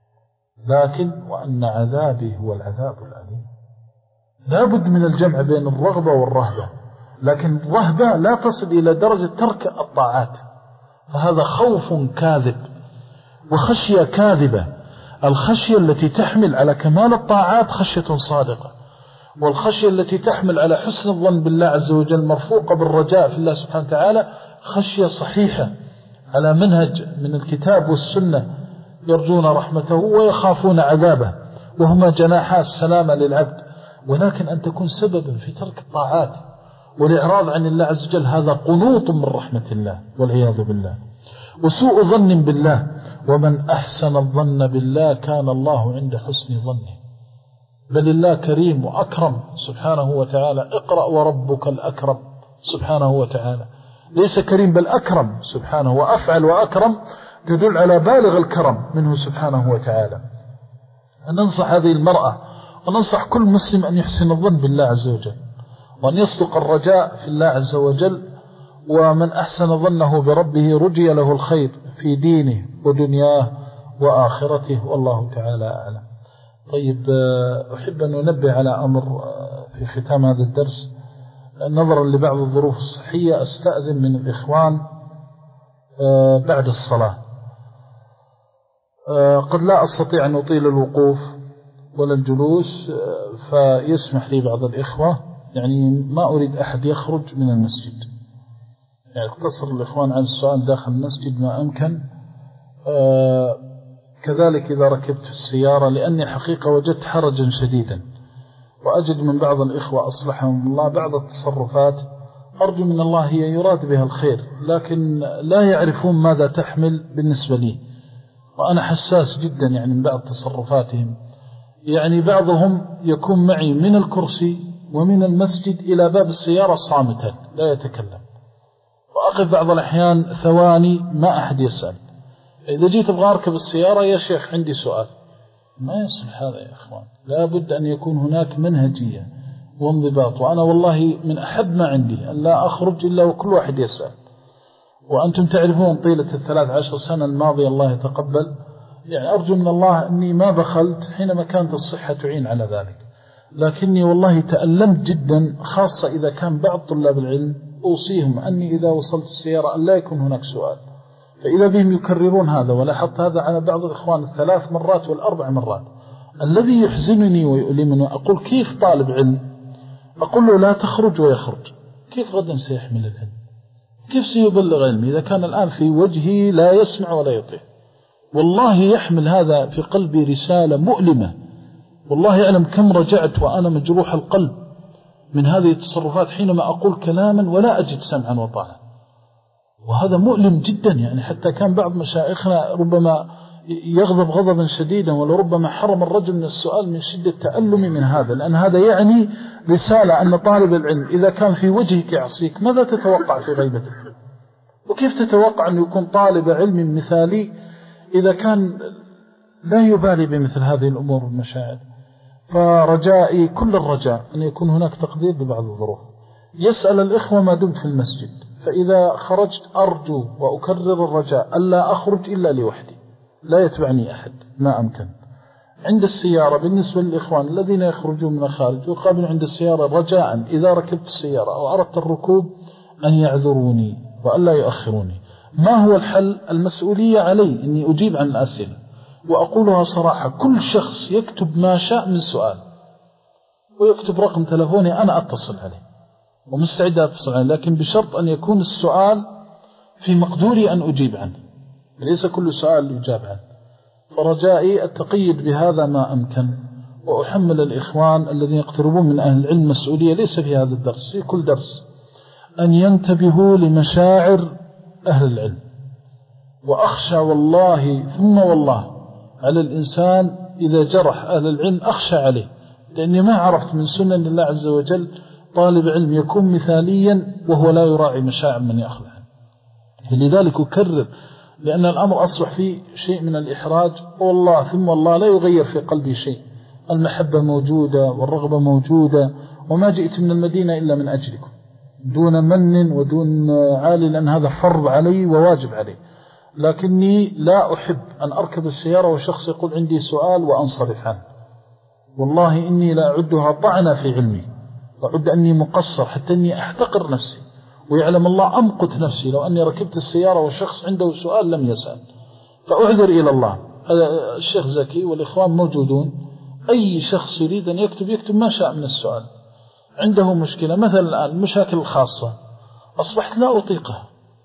لكن وأن عذابي هو العذاب الأليم. لا بد من الجمع بين الرغبة والرهبة. لكن الرهبة لا تصل إلى درجة ترك الطاعات، فهذا خوف كاذب وخشية كاذبة. الخشية التي تحمل على كمال الطاعات خشية صادقة، والخشية التي تحمل على حسن الظن بالله عز وجل مرفوقة بالرجاء في الله سبحانه وتعالى خشية صحيحة على منهج من الكتاب والسنة، يرجون رحمته ويخافون عذابه، وهما جناحا السلامة للعبد. ولكن أن تكون سببا في ترك الطاعات والإعراض عن الله عز وجل هذا قنوط من رحمة الله والعياذ بالله، وسوء ظن بالله. ومن أحسن الظن بالله كان الله عند حسن ظنه. بل الله كريم وأكرم سبحانه وتعالى. اقرأ وربك الأكرم سبحانه وتعالى، ليس كريم بل أكرم سبحانه، وأفعل وأكرم تدل على بالغ الكرم منه سبحانه وتعالى. ننصح هذه المرأة وننصح كل مسلم أن يحسن الظن بالله عز وجل، وأن يصدق الرجاء في الله عز وجل. ومن أحسن ظنه بربه رجي له الخير في دينه ودنياه وآخرته، والله تعالى أعلم. طيب، أحب أن أنبه على أمر في ختام هذا الدرس. نظرا لبعض الظروف الصحية أستأذن من الإخوان بعد الصلاة، قد لا أستطيع أن أطيل الوقوف ولا الجلوس، فيسمح لي بعض الإخوة، يعني ما أريد أحد يخرج من المسجد، يعني اقتصر الإخوان عن السؤال داخل المسجد ما أمكن. كذلك إذا ركبت في السيارة، لأني حقيقة وجدت حرجا شديدا، وأجد من بعض الإخوة أصلحهم الله بعض التصرفات أرجو من الله هي يراد بها الخير، لكن لا يعرفون ماذا تحمل بالنسبة لي، وأنا حساس جدا يعني من بعض تصرفاتهم. يعني بعضهم يكون معي من الكرسي ومن المسجد إلى باب السيارة صامتا لا يتكلم، وأقف بعض الأحيان ثواني ما أحد يسأل. إذا جيت أبغى أركب السيارة يا شيخ عندي سؤال، ما يصلح هذا يا إخوان. لا بد أن يكون هناك منهجية وانضباط، وأنا والله من أحب ما عندي أن لا أخرج إلا وكل واحد يسأل. وأنتم تعرفون طيلة الثلاث عشر سنة الماضية الله يتقبل، يعني أرجو من الله أني ما بخلت حينما كانت الصحة تعين على ذلك، لكني والله تألمت جدا، خاصة إذا كان بعض طلاب العلم أوصيهم أني إذا وصلت السيارة أن لا يكون هناك سؤال، فإذا بهم يكررون هذا. ولاحظت هذا على بعض الإخوان الثلاث مرات والأربع مرات. الذي يحزنني ويؤلمني أقول كيف طالب علم أقول له لا تخرج ويخرج، كيف غدا سيحمل العلم؟ كيف سيبلغ علم إذا كان الآن في وجهي لا يسمع ولا يطيع؟ والله يحمل هذا في قلبي رسالة مؤلمة، والله يعلم كم رجعت وأنا مجروح القلب من هذه التصرفات حينما أقول كلاما ولا أجد سمعا وطاعة، وهذا مؤلم جدا. يعني حتى كان بعض مشايخنا ربما يغضب غضبا شديدا، ولربما حرم الرجل من السؤال من شدة تألمي من هذا، لأن هذا يعني رسالة أن طالب العلم إذا كان في وجهك يعصيك ماذا تتوقع في غيبتك؟ وكيف تتوقع أن يكون طالب علم مثالي إذا كان لا يبالي بمثل هذه الأمور والمشاعر؟ فرجائي كل الرجاء أن يكون هناك تقدير ببعض الظروف. يسأل الإخوة ما دمت في المسجد، فإذا خرجت أرجو وأكرر الرجاء ألا أخرج إلا لوحدي، لا يتبعني أحد ما أمكن. عند السيارة بالنسبة للإخوان الذين يخرجون من الخارج ويقابلون عند السيارة رجاء إذا ركبت السيارة أو أردت الركوب أن يعذروني وألا يؤخروني. ما هو الحل؟ المسؤولية علي أني أجيب عن الأسئلة، وأقولها صراحة، كل شخص يكتب ما شاء من سؤال ويكتب رقم تلفوني أنا أتصل عليه ومستعد أتصل عليه، لكن بشرط أن يكون السؤال في مقدوري أن أجيب عنه، ليس كل سؤال يجاب عنه. فرجائي التقيد بهذا ما أمكن، وأحمل الإخوان الذين يقتربون من أهل العلم مسؤولية ليس في هذا الدرس، في كل درس، أن ينتبهوا لمشاعر أهل العلم. وأخشى والله ثم والله على الإنسان إذا جرح أهل العلم، أخشى عليه، لأني ما عرفت من سنن الله عز وجل طالب علم يكون مثاليا وهو لا يراعي مشاعر من يأخذ عنه. لذلك أكرر، لأن الأمر أصبح فيه شيء من الإحراج، والله ثم والله لا يغير في قلبي شيء. المحبة موجودة والرغبة موجودة، وما جئت من المدينة إلا من أجلكم دون من ودون عالي، لأن هذا فرض علي وواجب علي. لكني لا أحب أن أركب السيارة وشخص يقول عندي سؤال وأنصرف عنه، والله إني لا أعدها طعنة في علمي، وأعد أني مقصر حتى أني أحتقر نفسي، ويعلم الله أمقت نفسي لو أني ركبت السيارة والشخص عنده سؤال لم يسأل، فأعذر إلى الله. هذا الشيخ زكي والإخوان موجودون، أي شخص يريد أن يكتب يكتب ما شاء من السؤال. عنده مشكلة مثلا الآن المشاكل الخاصة أصبحت لا أطيقها.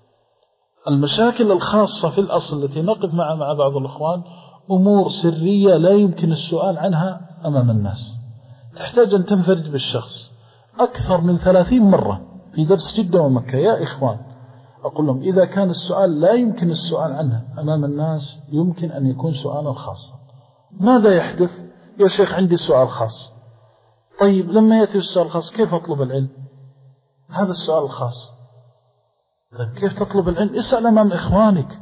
المشاكل الخاصة في الأصل التي نقف مع مع بعض الإخوان أمور سرية لا يمكن السؤال عنها أمام الناس، تحتاج أن تنفرد بالشخص. أكثر من ثلاثين مرة في درس جدة ومكة يا إخوان أقول لهم إذا كان السؤال لا يمكن السؤال عنه أمام الناس يمكن أن يكون سؤالا خاصا. ماذا يحدث؟ يا شيخ عندي سؤال خاص. طيب لما يأتي السؤال الخاص كيف أطلب العلم؟ هذا السؤال الخاص. طيب كيف تطلب العلم؟ اسأل أمام إخوانك،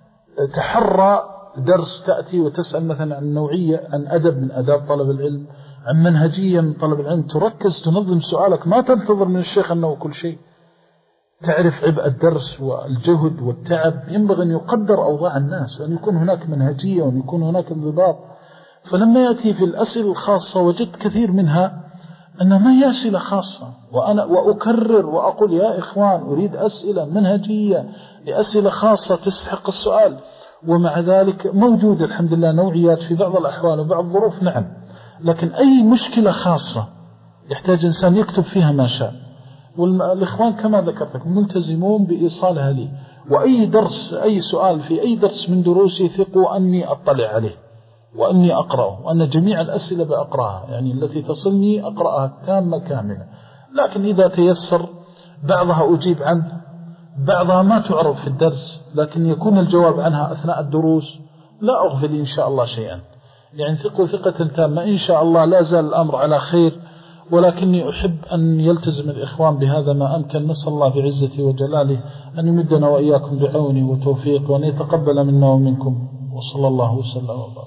تحرى درس تأتي وتسأل مثلا عن نوعية، عن أدب من أداب طلب العلم، عن منهجية من طلب العلم، تركز تنظم سؤالك، ما تنتظر من الشيخ أنه كل شيء. تعرف عبء الدرس والجهد والتعب، ينبغي أن يقدر أوضاع الناس وأن يكون هناك منهجية وأن يكون هناك انضباط. فلما يأتي في الأسئلة الخاصة وجدت كثير منها أنها ما هي أسئلة خاصة، وأنا وأكرر وأقول يا إخوان أريد أسئلة منهجية لأسئلة خاصة تستحق السؤال. ومع ذلك موجود الحمد لله نوعيات في بعض الأحوال وبعض الظروف نعم، لكن أي مشكلة خاصة يحتاج إنسان يكتب فيها ما شاء. والإخوان كما ذكرتك ملتزمون بإيصالها لي، وأي درس أي سؤال في أي درس من دروسي ثقوا أني أطلع عليه وأني أقرأه، وأن جميع الأسئلة بأقرأها، يعني التي تصلني أقرأها تامة كاملة. لكن إذا تيسر بعضها أجيب عنه، بعضها ما تعرض في الدرس لكن يكون الجواب عنها أثناء الدروس، لا أغفل إن شاء الله شيئا. يعني ثقوا ثقة تامة إن شاء الله، لا زال الأمر على خير، ولكني أحب أن يلتزم الإخوان بهذا ما أمكن. نسأل الله بعزته وجلاله أن يمدنا وإياكم بعونه وتوفيق، وأن يتقبل منا ومنكم، وصلى الله وسلم وبارك.